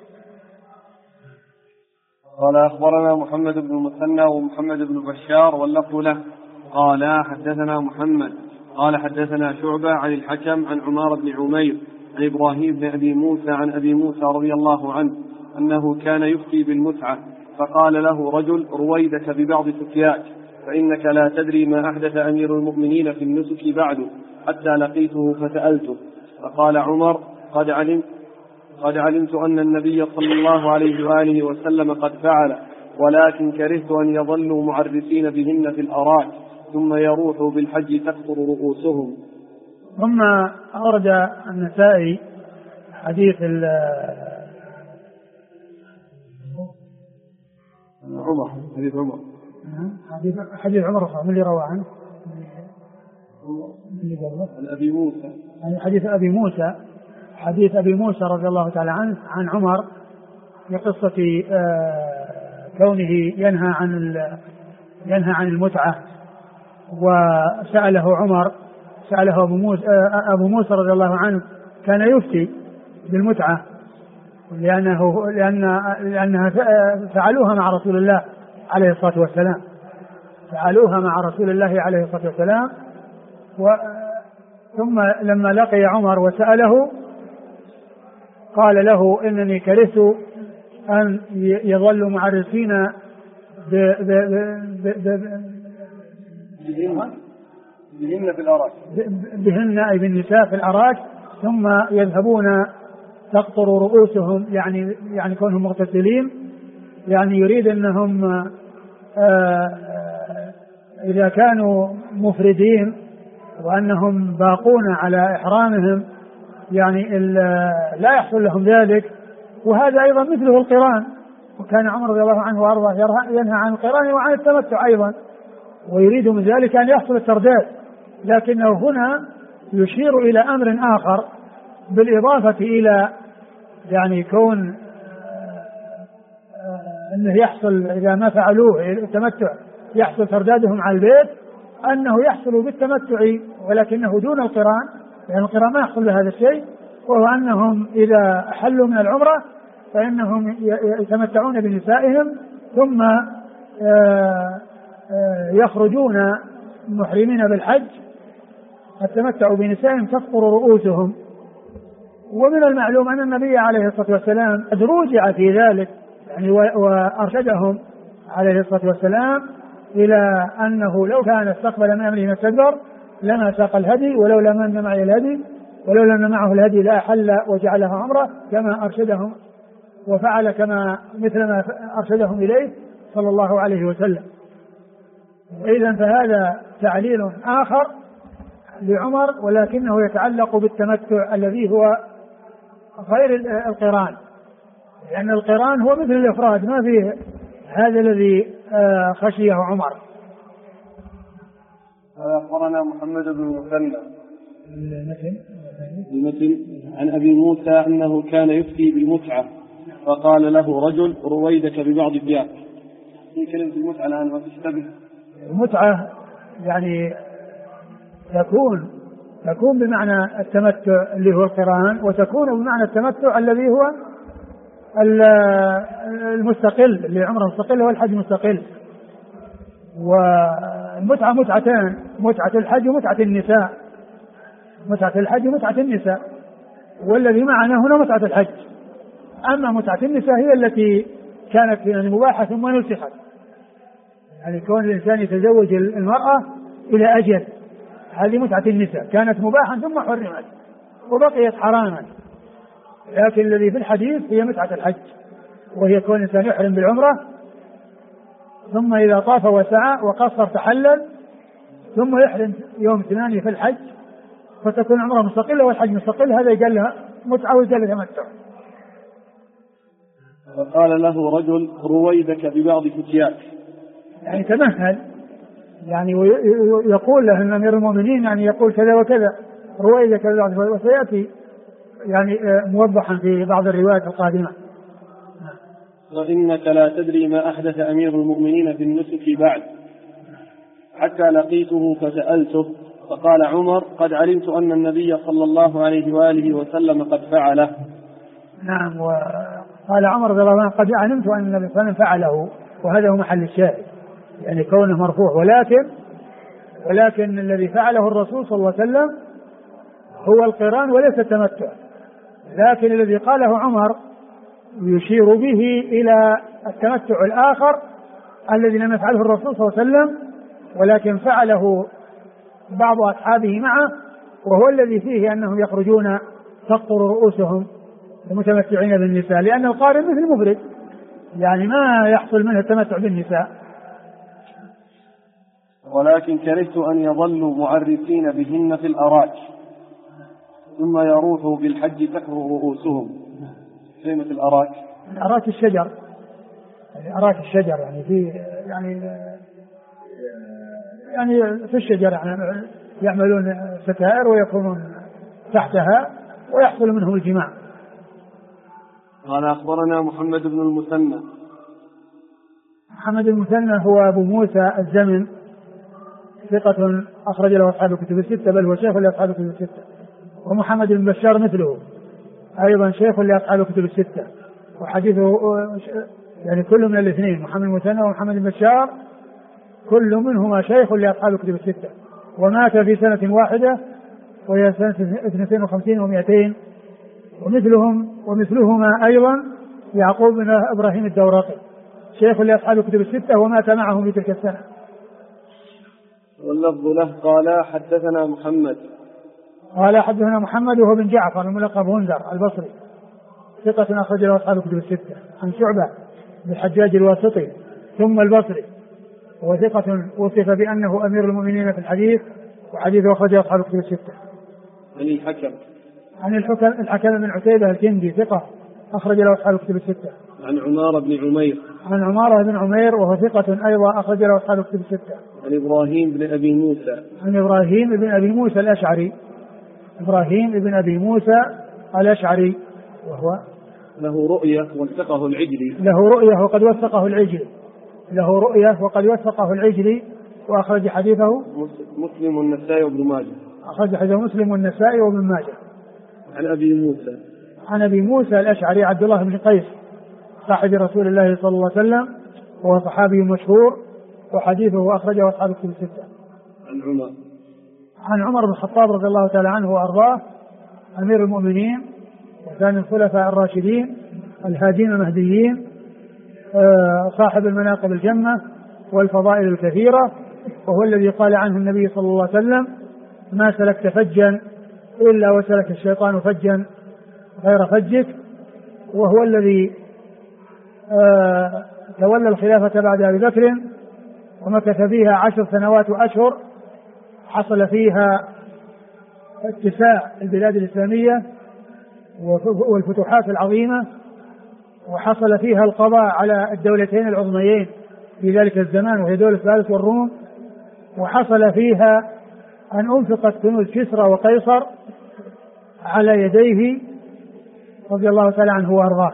قال أخبرنا محمد بن المثنى ومحمد بن بشار واللفظ له قال حدثنا محمد قال حدثنا شعبة عن الحكم عن عمار بن عمير عن إبراهيم بن أبي موسى عن أبي موسى رضي الله عنه أنه كان يفتي بالمتعة، فقال له رجل: رويدك ببعض فتياك، فإنك لا تدري ما أحدث أمير المؤمنين في النسك بعد، حتى لقيته فسألته، فقال عمر: قد علمت أن النبي صلى الله عليه وآله وسلم قد فعل، ولكن كرهت أن يظلوا معرسين بهن في الأراك ثم يروحوا بالحج تكثر رؤوسهم. ثم أورد النسائي حديث عمر حديث عمر من اللي روى عنه أبي موسى، حديث أبي موسى رضي الله تعالى عنه عن عمر في قصة كونه ينهى عن المتعة، وسأله أبو موسى رضي الله عنه كان يفتي بالمتعة لأنها فعلوها مع رسول الله عليه الصلاة والسلام، ثم لما لقي عمر وسأله قال له: إنني كرهت أن يظلوا معرسين بهن أي بالنساء في الأراك، ثم يذهبون تقطر رؤوسهم، يعني كونهم مغتسلين، يعني يريد أنهم إذا كانوا مفردين وأنهم باقون على إحرامهم يعني لا يحصل لهم ذلك. وهذا أيضا مثله القران، وكان عمر رضي الله عنه وأرضاه ينهى عن القران وعن التمتع أيضا، ويريد من ذلك أن يحصل الترداد، لكنه هنا يشير إلى أمر آخر بالإضافة إلى يعني كون أنه يحصل إذا ما فعلوه التمتع يحصل تردادهم على البيت، أنه يحصل بالتمتع ولكنه دون القران، لأن القران ما يحصل بهذا الشيء، وهو أنهم إذا حلوا من العمرة فإنهم يتمتعون بنسائهم ثم يخرجون محرمين بالحج، التمتع بنسائهم تقطر رؤوسهم. ومن المعلوم أن النبي عليه الصلاة والسلام قد رجع في ذلك يعني وأرشدهم عليه الصلاة والسلام إلى أنه لو كان استقبل من أمره ما استدبر لما ساق الهدي ولولا من معه الهدي ولولا أن معه الهدي لا أحل وجعلها عمرة كما أرشدهم، وفعل كما مثل ما أرشدهم إليه صلى الله عليه وسلم. إذن فهذا تعليل آخر لعمر، ولكنه يتعلق بالتمتع الذي هو غير القران، لأن القران هو مثل الإفراد ما فيه هذا الذي خشيه عمر. أخبرنا محمد بن المثنى المتن عن أبي موسى أنه كان يفتي بالمتعة، فقال له رجل: رويدك ببعض ثيابك. في كلمة المتعة الآن ما تشتبه. المتعة يعني تكون بمعنى التمتع اللي هو القران، وتكون بمعنى التمتع الذي هو المستقل اللي عمره مستقل والحج مستقل. والمتعة متعتان: متعة الحج ومتعة النساء. متعة الحج ومتعة النساء، والذي معنا هنا متعة الحج. أما متعة النساء هي التي كانت يعني مباحة ثم نسخت، يعني كون الإنسان يتزوج المرأة إلى أجل، هذه متعة النساء كانت مباحا ثم حرمت وبقيت حراما. لكن الذي في الحديث هي متعة الحج، وهي كون الإنسان يحرم بالعمرة ثم إذا طاف وسعى وقصر تحلل ثم يحرم يوم 8 في الحج، فتكون عمره مستقلة والحج مستقل. هذا يقال لها متعة ويقال لها تمتع. فقال له رجل: رويدك ببعض فتياك، يعني تمهل، يعني يقول له ان امير المؤمنين يعني يقول كذا وكذا، رويدك ببعض فتياك، وسياتي يعني موضحا في بعض الروايات القادمة. وإنك لا تدري ما أحدث أمير المؤمنين في النسك بعد، حتى لقيته فسألته فقال عمر: قد علمت أن النبي صلى الله عليه وآله وسلم قد فعله. نعم. وقال عمر رضي الله عنه: قد علمت أن النبي صلى الله عليه وسلم فعله، وهذا هو محل الشاهد، يعني كونه مرفوع. ولكن الذي فعله الرسول صلى الله عليه وسلم هو القران وليس التمتع، لكن الذي قاله عمر يشير به إلى التمتع الآخر الذي لم يفعله الرسول صلى الله عليه وسلم، ولكن فعله بعض أصحابه معه، وهو الذي فيه أنهم يخرجون تقطر رؤوسهم المتمتعين بالنساء، لأن القارن مثل المفرد، يعني ما يحصل منه التمتع بالنساء. ولكن كرهت أن يظلوا معرفين بهن في الأراك ثم يروحوا بالحج تكبر رؤوسهم. كلمة الأراك، أراك الشجر، يعني أراك الشجر، يعني في يعني في الشجر، يعني يعملون ستائر ويكونون تحتها ويحصل منهم الجماع. قال: أخبرنا محمد بن المثنى. محمد بن المثنى هو أبو موسى الزمن، ثقة أخرج له أصحاب الكتب الستة، بل هو شيخ لأصحاب الكتب الستة. ومحمد بن بشار مثله أيضا شيخ لأصحاب الكتب الستة، وحديثه يعني كل من الاثنين، محمد بن المثنى ومحمد بن بشار كل منهما شيخ لأصحاب الكتب الستة، ومات في سنة واحدة وهي سنة 52 و200. ومثلهما أيضا يعقوب بن إبراهيم الدورقي شيخ لأصحاب الكتب الستة ومات معهم في تلك السنة. واللفظ له: قال حدثنا محمد وهو بن جعفر الملقب هندر البصري، ثقة أخرج له أصحاب الكتب الستة، عن شعبة بالحجاج الواسطي ثم البصري، وثقة وصف بأنه أمير المؤمنين في الحديث، وحديثه أخرجه أصحاب الكتب الستة. عن الحكم بن عتيبة الكندي، ثقة أخرج له أصحاب الكتب الستة. عن عمارة بن عمير وهو ثقة أيضا أخرج له أصحاب الكتب الستة. عن إبراهيم بن أبي موسى الأشعري وهو له رؤية وقد وثقه العجلي وأخرج حديثه مسلم والنسائي وابن ماجه. عن أبي موسى الأشعري عبد الله بن قيس صاحب رسول الله صلى الله عليه وسلم، وهو صحابي مشهور، وحديثه أخرجه أصحاب الكتب الستة. عن عمر بن الخطاب رضي الله تعالى عنه وأرضاه أمير المؤمنين وكان الخلفاء الراشدين الهادين المهديين، صاحب المناقب الجمة والفضائل الكثيرة، وهو الذي قال عنه النبي صلى الله عليه وسلم: ما سلكت فجا إلا وسلك الشيطان فجا غير فجك. وهو الذي تولى الخلافة بعد أبي بكر ومكث فيها 10 سنوات وأشهر، حصل فيها اتساع البلاد الإسلامية والفتوحات العظيمة، وحصل فيها القضاء على الدولتين العظميين في ذلك الزمان وهي دولة فارس والروم، وحصل فيها أن أنفقت كنوز كسرى وقيصر على يديه رضي الله تعالى عنه وأرضاه.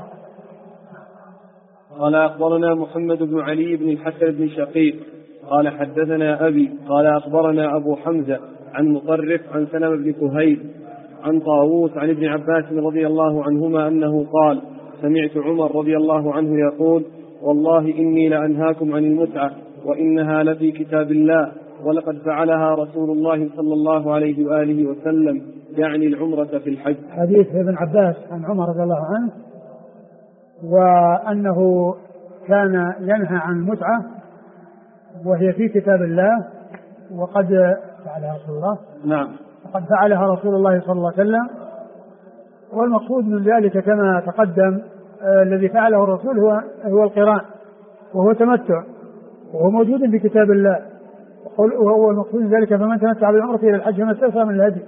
قال: أخبرنا محمد بن علي بن الحسن بن شقيق قال حدثنا أبي قال أخبرنا أبو حمزة عن مطرف عن سلمة بن كهيل عن طاووس عن ابن عباس رضي الله عنهما أنه قال: سمعت عمر رضي الله عنه يقول: والله إني لأنهاكم عن المتعة وإنها لفي كتاب الله، ولقد فعلها رسول الله صلى الله عليه وآله وسلم، يعني العمرة في الحج. حديث ابن عباس عن عمر رضي الله عنه، وأنه كان ينهى عن المتعة وهي في كتاب الله، وقد فعلها رسول الله. نعم. وقد فعلها رسول الله صلى الله عليه وسلم، والمقصود من ذلك كما تقدم الذي فعله الرسول هو القران، وهو تمتع، وهو موجود في كتاب الله، وهو المقصود من ذلك فمن تمتع بالعمرة إلى الحج فما استيسر من الهدي.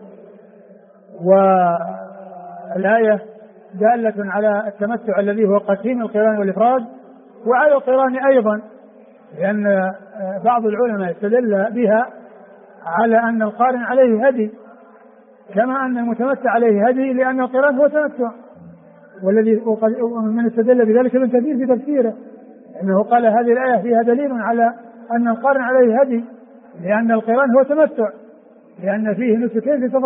والآية دالة على التمتع الذي هو قسيم القران والإفراد، وعلى القران أيضا، لأن بعض العلماء استدل بها على أن القارن عليه هدي كما أن المتمتع عليه هدي، لأن القران هو تمتع. والذي من استدل بذلك ابن كثير في تفسيره، أنه قال هذه الآية فيها دليل على أن القارن عليه هدي، لأن القران هو تمتع، لأن فيه نسكين في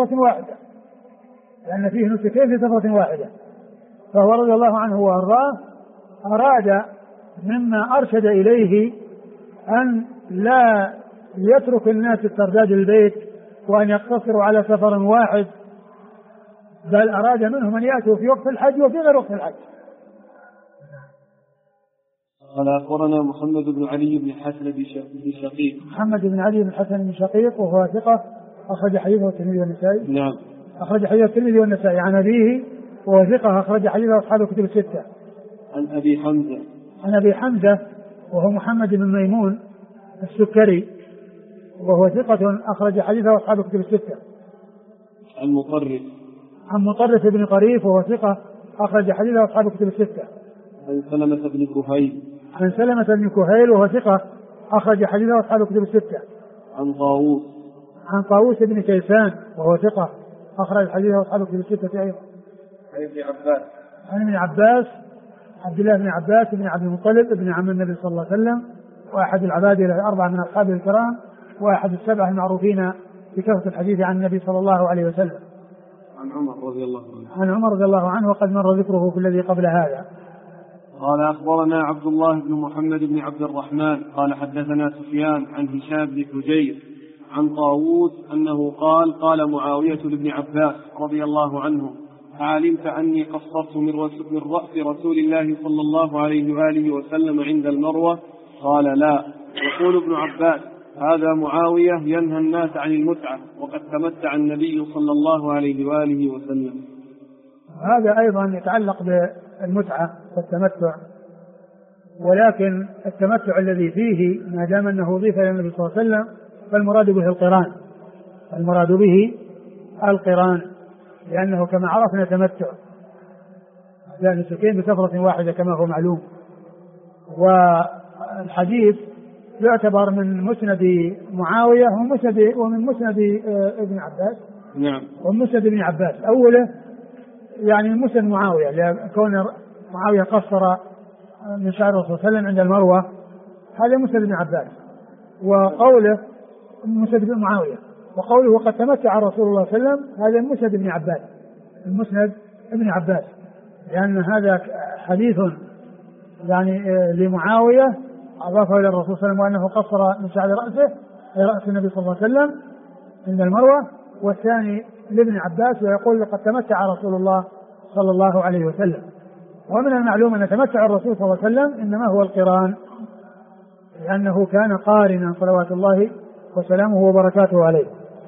سفرة واحدة. فهو رضي الله عنه وأرضاه أراد مما أرشد إليه أن لا يترك الناس استرداد البيت وأن يقتصروا على سفر واحد، بل أراد منهم أن يأتوا في وقت الحج وفي غير وقت الحج. قال أخبرنا محمد بن علي بن حسن بن شقيق. محمد بن علي بن حسن بن شقيق وهو ثقة أخرج حديثه الترمذي والنسائي. نعم. أخرج حديث الترمذي والنسائي عن أبيه وهو ثقة أخرج حديثه أصحاب الكتب الستة. عن أبي حمزة وهو محمد بن ميمون السكري وهو ثقة أخرج حديثه أصحاب الكتب الستة. عن مطرف بن قريف وهو ثقة أخرج حديثه أصحاب الكتب الستة. عن سلمة بن كهيل وهو ثقة أخرج حديثه أصحاب الكتب الستة. عن طاووس بن كيسان وهو ثقة أخرج حديثه أصحاب الكتب الستة أيضا. عن ابن عباس عبد الله بن عباس بن عبد المطلب ابن عم النبي صلى الله عليه وسلم، وأحد العباد الأربعة من أصحابه الكرام، وأحد السبعة المعروفين بكثرة الحديث عن النبي صلى الله عليه وسلم. عن عمر رضي الله عنه وقد مر ذكره في الذي قبل هذا. قال أخبرنا عبد الله بن محمد بن عبد الرحمن قال حدثنا سفيان عن هشام بن حجير عن طاووس أنه قال معاوية لابن عباس رضي الله عنه: علمت أني قصرت من رأس رسول الله صلى الله عليه وآله وسلم عند المروة؟ قال: لا. يقول ابن عباس: هذا معاوية ينهى الناس عن المتعة، وقد تمتع النبي صلى الله عليه وآله وسلم. هذا أيضا يتعلق بالمتعة والتمتع، ولكن التمتع الذي فيه ما دام أنه أضيف إلى النبي صلى الله عليه وسلم فالمراد به القران، لأنه كما عرفنا تمتع يعني سكين بسفرة واحدة كما هو معلوم. والحديث يعتبر من مسند معاوية ومن مسند ابن عباس. نعم. ومن مسند ابن عباس أوله يعني من مسند معاوية، لكون معاوية قصر من شعر الرسول صلى الله عليه وسلم عند المروة، هذا مسند ابن عباس، وقوله مسند ابن معاوية، وقوله وقد تمتع رسول الله صلى الله عليه وسلم هذا مسند ابن عباس، لأن هذا حديث يعني لمعاوية أضافه إلى الرسول صلى الله عليه وسلم وأنه قصر من شعر رأسه أي رأس النبي صلى الله عليه وسلم عند المروة، والثاني لابن عباس ويقول لقد تمتع رسول الله صلى الله عليه وسلم. ومن المعلوم أن تمتع الرسول صلى الله عليه وسلم إنما هو القران، لأنه كان قارنا صلوات الله وسلامه وبركاته عليه.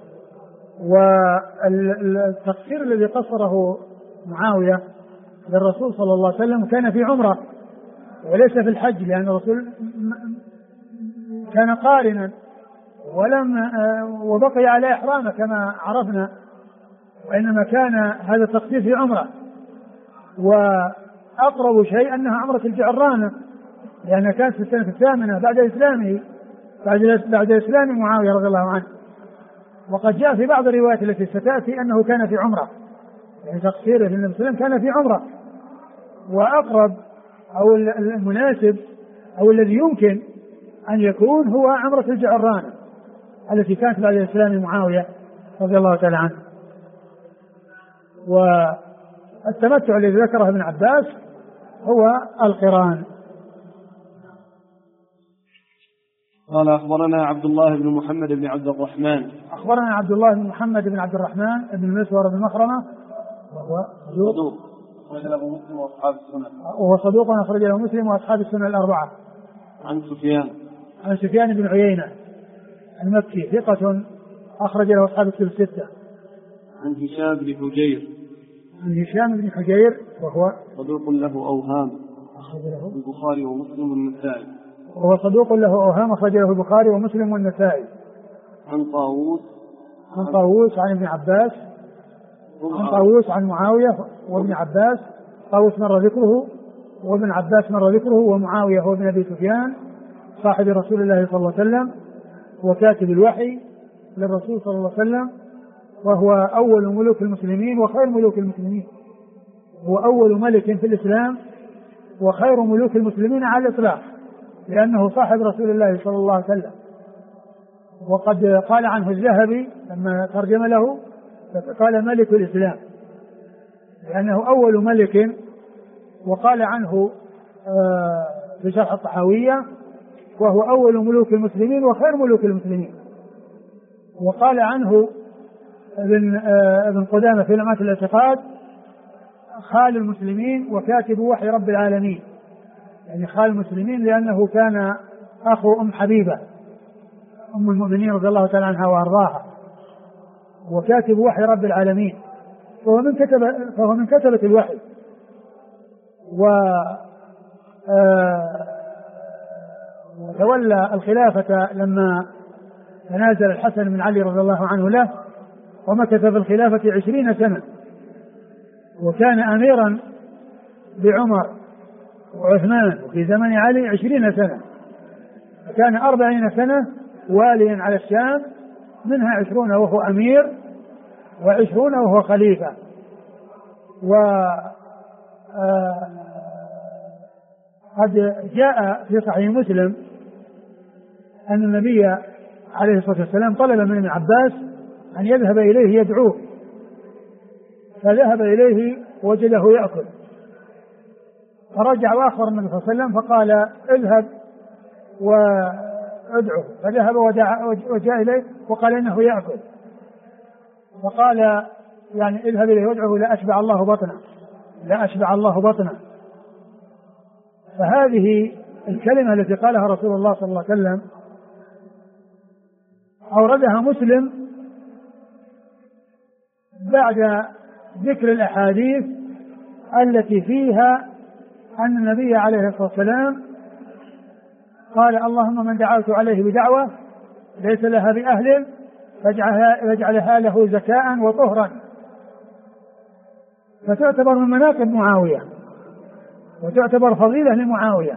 والتقصير الذي قصره معاوية للرسول صلى الله عليه وسلم كان في عمرة وليس في الحج، لأن الرسول كان قارنا وبقي على إحرامه كما عرفنا، وإنما كان هذا التقصير في عمرة. وأقرب شيء أنها عمرة الجعرانة، لأنها كانت في السنة الثامنة بعد إسلام معاوية رضي الله عنه. وقد جاء في بعض الروايات التي ستأتي أنه كان في عمرة، يعني تقصيره في النبي صلى الله عليه وسلم كان في عمرة. وأقرب أو المناسب أو الذي يمكن أن يكون هو عمرة الجعرانة التي كانت بعد إسلام معاوية رضي الله تعالى عنه. والتمتع الذي ذكره ابن عباس هو القران. قال أخبرنا عبد الله بن محمد بن عبد الرحمن. أخبرنا عبد الله بن محمد بن عبد الرحمن بن المسور بن مخرمة وهو صدوق أخرج له مسلم وأصحاب السنن. وهو صدوق أخرج له مسلم وأصحاب السنن الأربعة. عن سفيان بن عيينة المكي ثقة أخرج له أصحاب الكتب الستة. عن هشام بن حجير. عن هشام بن حجير وهو صدوق له أوهام أخرجه البخاري ومسلم والنسائي. وهو صدوق له أوهام أخرجه البخاري ومسلم والنسائي. عن طاووس عن ابن عباس، عن طاووس عن معاوية وابن عباس. طاووس مر ذكره وابن عباس مر ذكره، ومعاوية هو ابن أبي سفيان صاحب رسول الله صلى الله عليه وسلم وكاتب الوحي للرسول صلى الله عليه وسلم، وهو أول ملوك المسلمين وخير ملوك المسلمين، هو أول ملك في الإسلام وخير ملوك المسلمين على الإطلاق، لأنه صاحب رسول الله صلى الله عليه وسلم. وقد قال عنه الذهبي لما ترجم له قال ملك الإسلام، لأنه أول ملك. وقال عنه في شرح الطحاوية وهو أول ملوك المسلمين وخير ملوك المسلمين. وقال عنه ابن قدامة في لمعة الاعتقاد خال المسلمين وكاتب وحي رب العالمين، يعني خال المسلمين لأنه كان أخو أم حبيبة أم المؤمنين رضي الله تعالى عنها وأرضاها، وكاتب وحي رب العالمين، فهو من كتبة الوحي. وتولى الخلافة لما تنازل الحسن بن علي رضي الله عنه له، ومكث في الخلافة 20 سنة، وكان أميرا بعمر وعثمان، وفي زمن علي 20 سنة، فكان 40 سنة واليا على الشام، منها 20 وهو أمير و20 وهو خليفة. قد جاء في صحيح مسلم أن النبي عليه الصلاة والسلام طلب من ابن عباس أن يذهب إليه يدعوه، فذهب إليه وجده يأكل، فرجع وأخبر النبي صلى الله عليه وسلم فقال اذهب وادعه، فذهب وجاء إليه وقال إنه يأكل، فقال يعني اذهب إليه وادعه لا أشبع الله بطنه، لا أشبع الله بطنه. فهذه الكلمة التي قالها رسول الله صلى الله عليه وسلم أوردها مسلم بعد ذكر الأحاديث التي فيها أن النبي عليه الصلاة والسلام قال اللهم من دعوت عليه بدعوة ليس لها بأهل فاجعلها له زكاء وطهرا، فتعتبر من مناقب معاوية وتعتبر فضيلة لمعاوية.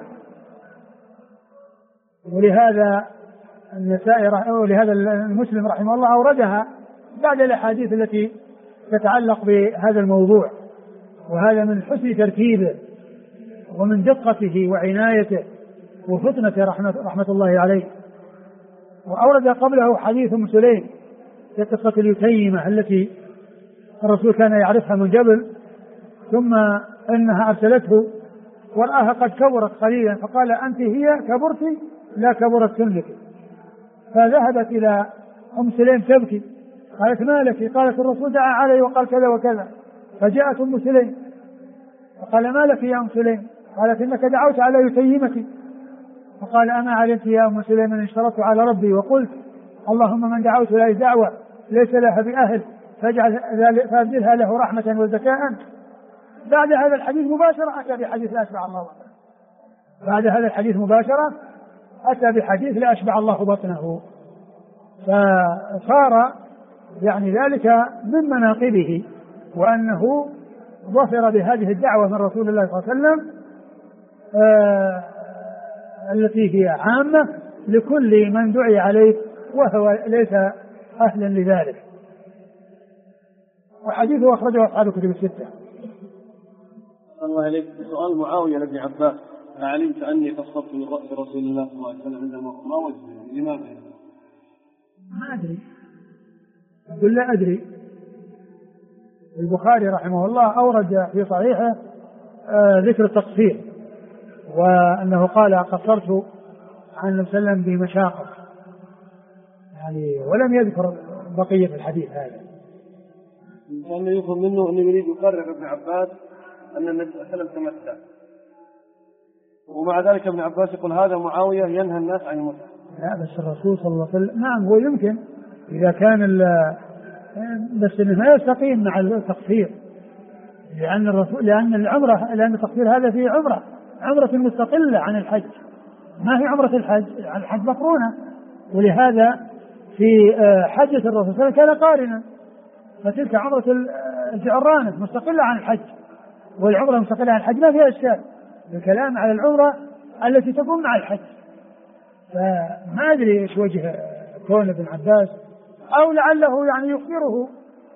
ولهذا ولهذا المسلم رحمه الله أوردها بعد الأحاديث التي تتعلق بهذا الموضوع، وهذا من حسن ترتيبه ومن دقته وعنايته وفطنة رحمة الله عليه. وأورد قبله حديث أم سليم في قصة اليتيمة التي الرسول كان يعرفها من قبل، ثم إنها أرسلته ورآها قد كبرت قليلا، فقال أنت هي كبرت لا كبرت سنك، فذهبت إلى أم سليم تبكي، قالت ما لك؟ قالت الرسول دعا علي وقال كذا وكذا. فجاءت أم سليم فقال ما لك يا أم سليم؟ قالت إنك دعوت على يتيمتي. فقال أما علمت يا أم سليم أن اشترطت على ربي وقلت اللهم من دعوت له دعوة ليس لها بأهل فأبدلها له رحمة وزكاء. بعد هذا الحديث مباشرة أتى بحديث لا أشبع الله بطنه، بعد هذا الحديث مباشرة أتى بحديث لا أشبع الله بطنه. فصار يعني ذلك من مناقبه، وأنه ظفر بهذه الدعوة من رسول الله صلى الله عليه وسلم التي هي عامة لكل من دعي عليه وهو ليس أهلا لذلك. وحديثه أخرجه أصحاب الكتب الستة. الله عليك. سؤال معاوية لابن عباس: أعلمت أني قصرت من رأس رسول الله صلى الله عليه وسلم عندما ما وجهه لماذا؟ ما أدري، أقول لا أدري. البخاري رحمه الله أورد في صحيحه ذكر التقصير، وأنه قال قصرت عن النبي صلى الله عليه وسلم بمشاقة يعني، ولم يذكر بقية الحديث هذا. كان يفهم منه أنه يريد يقرر ابن عباس أن النبي صلى الله عليه وسلم تمتع، ومع ذلك ابن عباس يقول هذا معاوية ينهى الناس عن المتعة. لا بس الرسول صلى الله عليه وسلم نعم هو يمكن إذا كان بس إنه لا يستقيم مع التقصير، لأن العمرة، لأن التقصير هذا فيه عمرة مستقلة عن الحج، ما هي عمرة الحج، الحج مقرونة. ولهذا في حجة الرسول صلى الله عليه وسلم كان قارنا، فتلك عمرة الجعرانة مستقلة عن الحج، والعمرة مستقلة عن الحج ما فيها إشكال. الكلام على العمرة التي تكون مع الحج. فما أدري إيش وجه كون ابن عباس، أو لعله يعني يخبره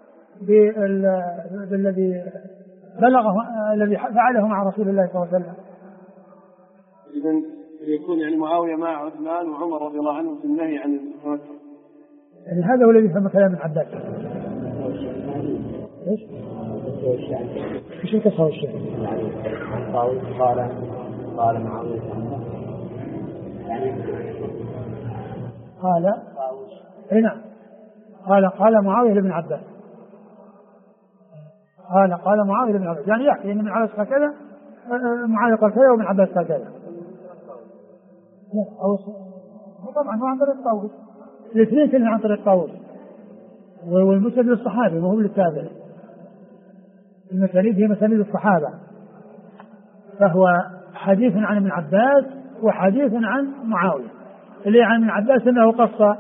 بالذي بلغه الذي فعله مع رسول الله صلى الله عليه وسلم. إذن يكون يعني معاوية مع عثمان وعمر رضي الله عنهم في النهي عن التمتع. يعني هذا هو الذي فهم كلام ابن عباس. ايش؟ ايش القصة والشيء؟ يعني عن طاووس قال معاوية يعني قال اي نعم قال معاوية لابن عباس، قال معاوية لابن عباس، يعني يحكي ان ابن عباس قال كذا، معاوية قال كذا، وابن عباس قال كذا. طبعا هو عن طريق الطاووس، الاثنين كلهم عن طريق الطاووس، والمسند للصحابي وهو للتابع. المسانيد هي مسانيد الصحابة، فهو حديث عن ابن عباس وحديث عن معاوية. اللي عن ابن عباس انه قصر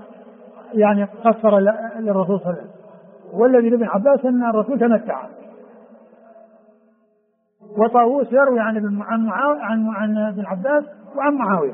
للرسول صلى الله عليه وسلم، والذي لابن عباس ان الرسول تمتع. وطاووس يروي عن ابن عباس وعن معاوية.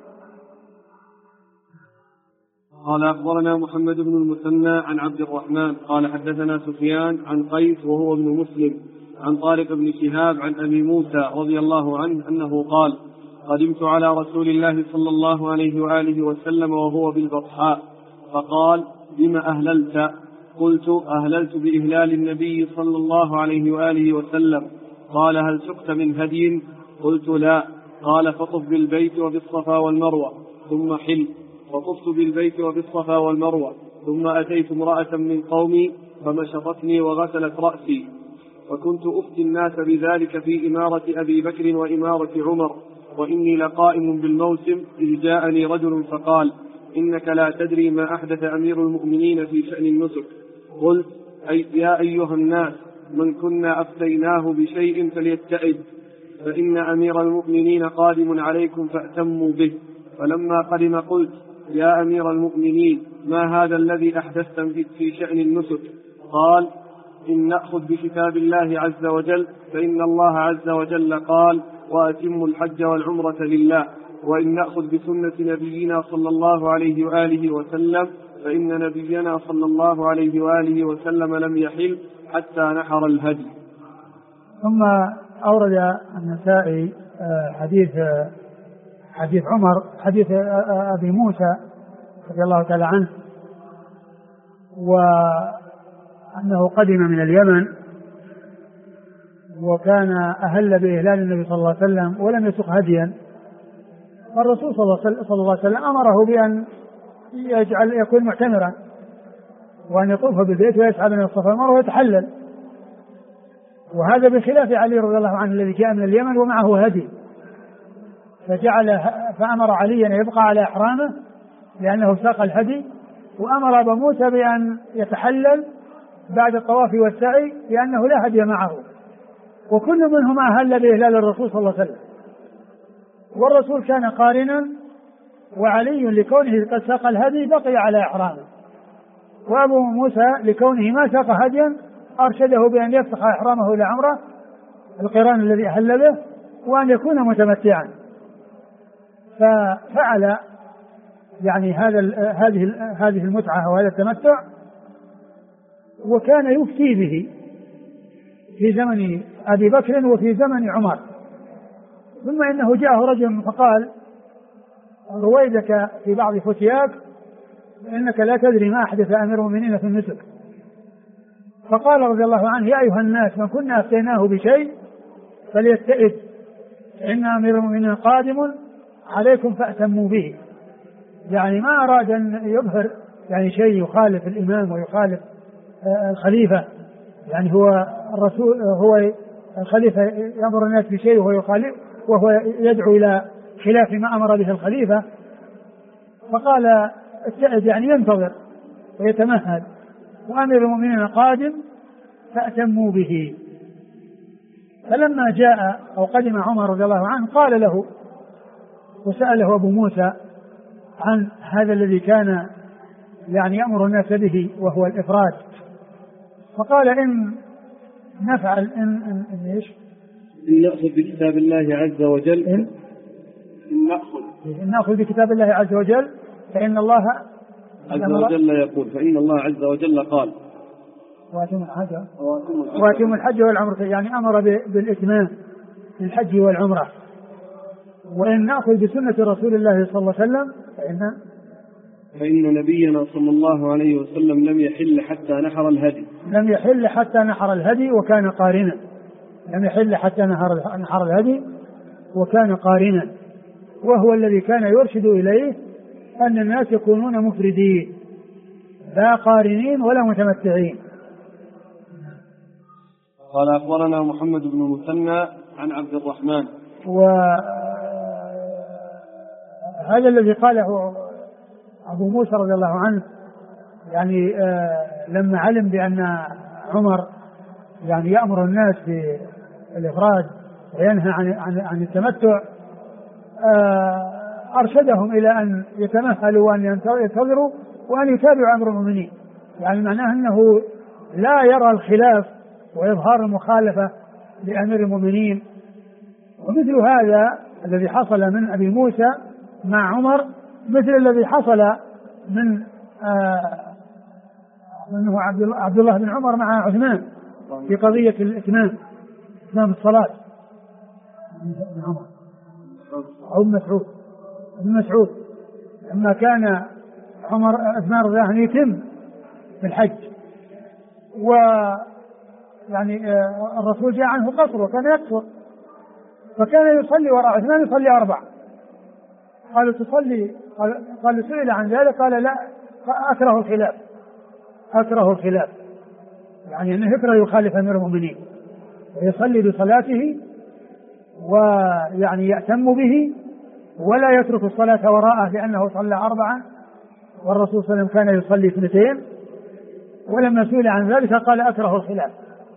قال أخبرنا محمد بن المثنى عن عبد الرحمن قال حدثنا سفيان عن قيس وهو ابن مسلم عن طارق بن شهاب عن أبي موسى رضي الله عنه أنه قال: قدمت على رسول الله صلى الله عليه وآله وسلم وهو بالبطحاء، فقال: بم أهللت؟ قلت: أهللت بإهلال النبي صلى الله عليه وآله وسلم. قال: هل سقت من هدي؟ قلت: لا. قال: فطف بالبيت وبالصفا والمروة ثم حل. فطفت بالبيت وبالصفا والمروة، ثم أتيت امرأة من قومي فمشطتني وغسلت رأسي، وكنت أفتي الناس بذلك في إمارة أبي بكر وإمارة عمر، وإني لقائم بالموسم إذ جاءني رجل فقال: إنك لا تدري ما أحدث أمير المؤمنين في شأن النسك. قلت: يا أيها الناس، من كنا أفتيناه بشيء فليتئد، فإن أمير المؤمنين قادم عليكم فأتموا به. فلما قدم قلت: يا أمير المؤمنين، ما هذا الذي أحدثت في شأن النسك؟ قال: إن نأخذ بكتاب الله عز وجل، فإن الله عز وجل قال: وأتموا الحج والعمرة لله. وإن نأخذ بسنة نبينا صلى الله عليه وآله وسلم، فإن نبينا صلى الله عليه وآله وسلم لم يحل حتى نحر الهدي. ثم أورد النسائي حديث عمر، حديث أبي موسى رضي الله تعالى عنه، وأنه قدم من اليمن وكان أهل بإهلال النبي صلى الله عليه وسلم ولم يسق هديا، فالرسول صلى الله عليه وسلم أمره بأن يكون معتمرا، وأن يطوف بالبيت ويسعى بين الصفا والمروة ويتحلل. وهذا بخلاف علي رضي الله عنه الذي جاء من اليمن ومعه هدي، فأمر علي أن يبقى على إحرامه لأنه ساق الهدي، وأمر أبا موسى بأن يتحلل بعد الطواف والسعي لأنه لا هدي معه، وكل منهما أهل بإهلال الرسول صلى الله عليه وسلم. والرسول كان قارنا، وعلي لكونه قد ساق الهدي بقي على إحرامه، وأبو موسى لكونه ما ساق هديا أرشده بأن يفتح إحرامه إلى عمره القران الذي أهل به، وأن يكون متمتعا. ففعل يعني هذه المتعة وهذا التمتع، وكان يفتي به في زمن أبي بكر وفي زمن عمر. ثم إنه جاءه رجل فقال: رويدك في بعض فتياك، إنك لا تدري ما أحدث أمير المؤمنين في النسك. فقال رضي الله عنه: يا أيها الناس، من كنا أفتيناه بشيء فليتئد، إن أمير المؤمنين قادم عليكم فأتموا به. يعني ما أراد أن يظهر يعني شيء يخالف الإمام ويخالف الخليفة، يعني هو الرسول، هو الخليفة يأمر الناس بشيء وهو يخالف، وهو يدعو إلى خلاف ما أمر به الخليفة. فقال: اتئد، يعني ينتظر ويتمهل، وأمير المؤمنين قادم فأتموا به. فلما جاء أو قدم عمر رضي الله عنه قال له وسأله أبو موسى عن هذا الذي كان يعني يأمر الناس به وهو الإفراد، فقال إن نفعل إن إيش؟ إن نأخذ بكتاب الله عز وجل إن نأخذ بكتاب الله عز وجل فإن الله عز وجل يقول، فإن الله عز وجل قال واتم الحج والعمرة، يعني أمر بالإتمام للحج والعمرة. وإن نأخذ بسنة رسول الله صلى الله عليه وسلم فإن نبينا صلى الله عليه وسلم لم يحل حتى نحر الهدي وكان قارنا. لم يحل حتى نحر الهدي وكان قارنا، وهو الذي كان يرشد إليه أن الناس يكونون مفردين لا قارنين ولا متمتعين. قال أخبرنا محمد بن المثنى عن عبد الرحمن. وهذا الذي قاله أبو موسى رضي الله عنه يعني لما علم بأن عمر يعني يأمر الناس بالإفراد وينهى عن التمتع أرشدهم إلى أن يتمهلوا وأن ينتظروا وأن يتابعوا أمر المؤمنين، يعني معناه أنه لا يرى الخلاف وإظهار المخالفة لأمير المؤمنين. ومثل هذا الذي حصل من أبي موسى مع عمر مثل الذي حصل من عبد الله بن عمر مع عثمان في قضية إتمام الصلاة بن عمر أو ابن مسعود لما كان عثمان رضي الله عنه يتم في الحج، ويعني الرسول جاء عنه قصر وكان يقصر، فكان يصلي وراء عثمان يصلي 4. قالوا تصلي؟ قال سئل عن ذلك قال لا أكره الخلاف، يعني أنه يكره يخالف أمير المؤمنين ويصلي بصلاته ويعني يأتم به ولا يترك الصلاة وراءه لأنه صلى 4 والرسول صلى الله عليه وسلم كان يصلي 2. ولما سئل عن ذلك قال أكره الخلاف.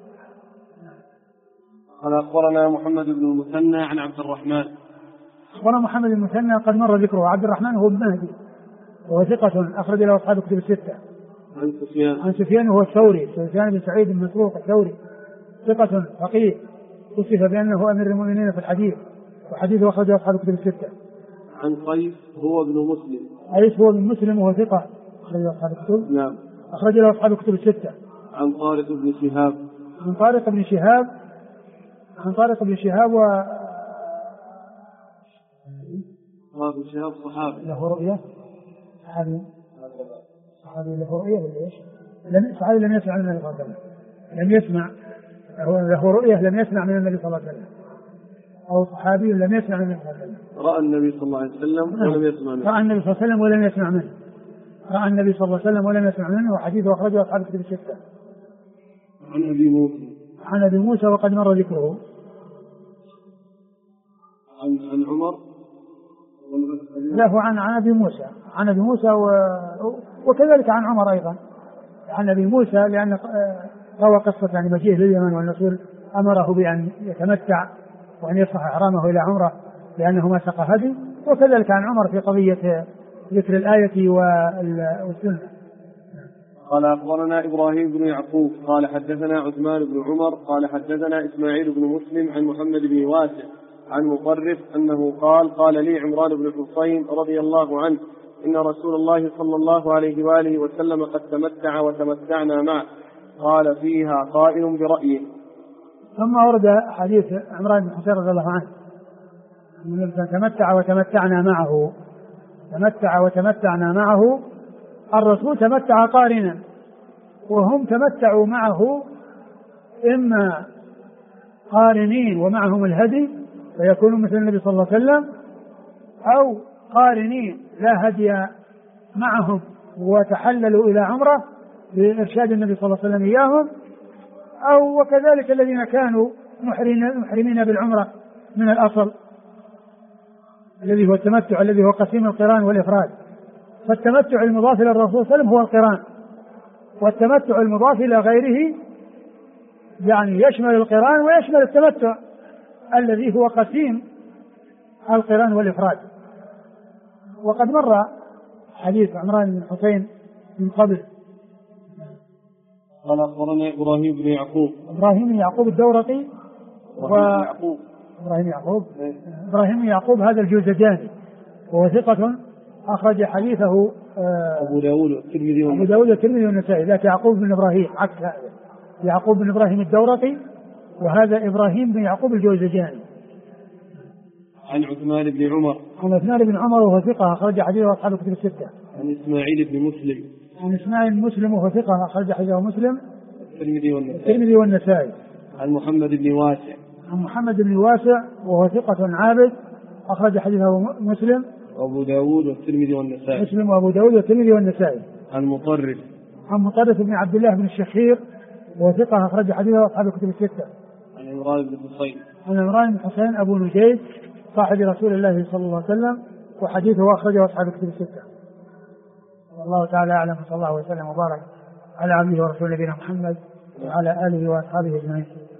قال أخبرنا محمد بن المثنى عن عبد الرحمن. أخبرنا محمد بن المثنى قد مر ذكره. عبد الرحمن هو ابن مهدي وهو ثقة أخرج له أصحاب كتب الستة. عن سفيان وهو الثوري، سفيان بن سعيد بن مسروق الثوري ثقة فقيه وصف بأنه أمير المؤمنين في الحديث، وحديثه أخرجه أصحاب كتب الستة. عن قيس هو ابن مسلم. قيس هو ابن مسلم وهو ثقة أخرج له أصحاب الكتب. نعم. أخرج له أصحاب الكتب الستة. عن طارق بن شهاب. عن طارق بن شهاب صحابي له رؤية. صحابي له رؤية ولا إيش؟ صحابي لم يسمع من النبي صلى الله عليه وسلم. لم يسمع، له رؤية لم يسمع من النبي صلى الله عليه وسلم، أو صحابي لم يسمع من النبي صلى الله عليه وسلم. رأى النبي صلى الله عليه وسلم ولم يسمع منه. رأى النبي صلى الله عليه وسلم ولم يسمع منه. رأى النبي صلى الله عليه وسلم ولم يسمع منه، وحديثه أخرجه أصحاب الكتب الستة. عن أبي موسى وقد مر ذكره. عن عمر. له عن أبي موسى وكذلك عن عمر أيضا. عن أبي موسى لأن روى قصة يعني مجيء لليمن والرسول أمره بأن يتمتع وأن يصح إحرامه إلى عمره لأنه ما سقى هدي، وكذلك عن عمر في قضية ذكر الآية والسنة. قال أخبرنا إبراهيم بن يعقوب قال حدثنا عثمان بن عمر قال حدثنا إسماعيل بن مسلم عن محمد بن واسع عن مطرف أنه قال لي عمران بن حصين رضي الله عنه إن رسول الله صلى الله عليه وآله وسلم قد تمتع وتمتعنا معه، قال فيها قائل برأيه. ثم ورد حديث عمران بن حصين رضي الله عنه تمتع وتمتعنا معه، الرسول تمتع قارنا وهم تمتعوا معه إما قارنين ومعهم الهدي فيكونوا مثل النبي صلى الله عليه وسلم، أو قارنين لا هدي معهم وتحللوا إلى عمره بإرشاد النبي صلى الله عليه وسلم إياهم، أو وكذلك الذين كانوا محرمين بالعمرة من الأصل الذي هو التمتع الذي هو قسيم القران والإفراد. فالتمتع المضاف إلى الرسول صلى الله عليه وسلم هو القران، والتمتع المضاف إلى غيره يعني يشمل القران ويشمل التمتع الذي هو قسيم القران والإفراد. وقد مر حديث عمران بن حسين من قبل. قال أخبرنا إبراهيم بن يعقوب. إبراهيم بن يعقوب الدورقي إبراهيم بن يعقوب هذا الجوزجاني وهو ثقة أخرج حديثه أبو داود والترمذي والنسائي. لكن يعقوب بن إبراهيم عكس هذا، يعقوب بن إبراهيم الدورقي وهذا إبراهيم بن يعقوب الجوزجاني. عن عثمان بن عمر وهو ثقة أخرج حديثه أصحاب الكتب الستة. عن إسماعيل بن مسلم وهو ثقة أخرج حديثه مسلم الترمذي والنسائي. عن محمد بن واسع وهو ثقة عابد أخرج حديثه مسلم وأبو داود والترمذي والنسائي. عن مطرف بن عبد الله بن الشخير وهو ثقة أخرج حديثه أصحاب الكتب الستة. عن عمران بن حسين أبو نجيد صاحب رسول الله صلى الله عليه وسلم وحديثه أخرجه أصحاب الكتب الستة. والله تعالى أعلم، صلى الله وسلم وبارك على عبده ورسوله نبينا محمد وعلى آله وأصحابه أجمعين.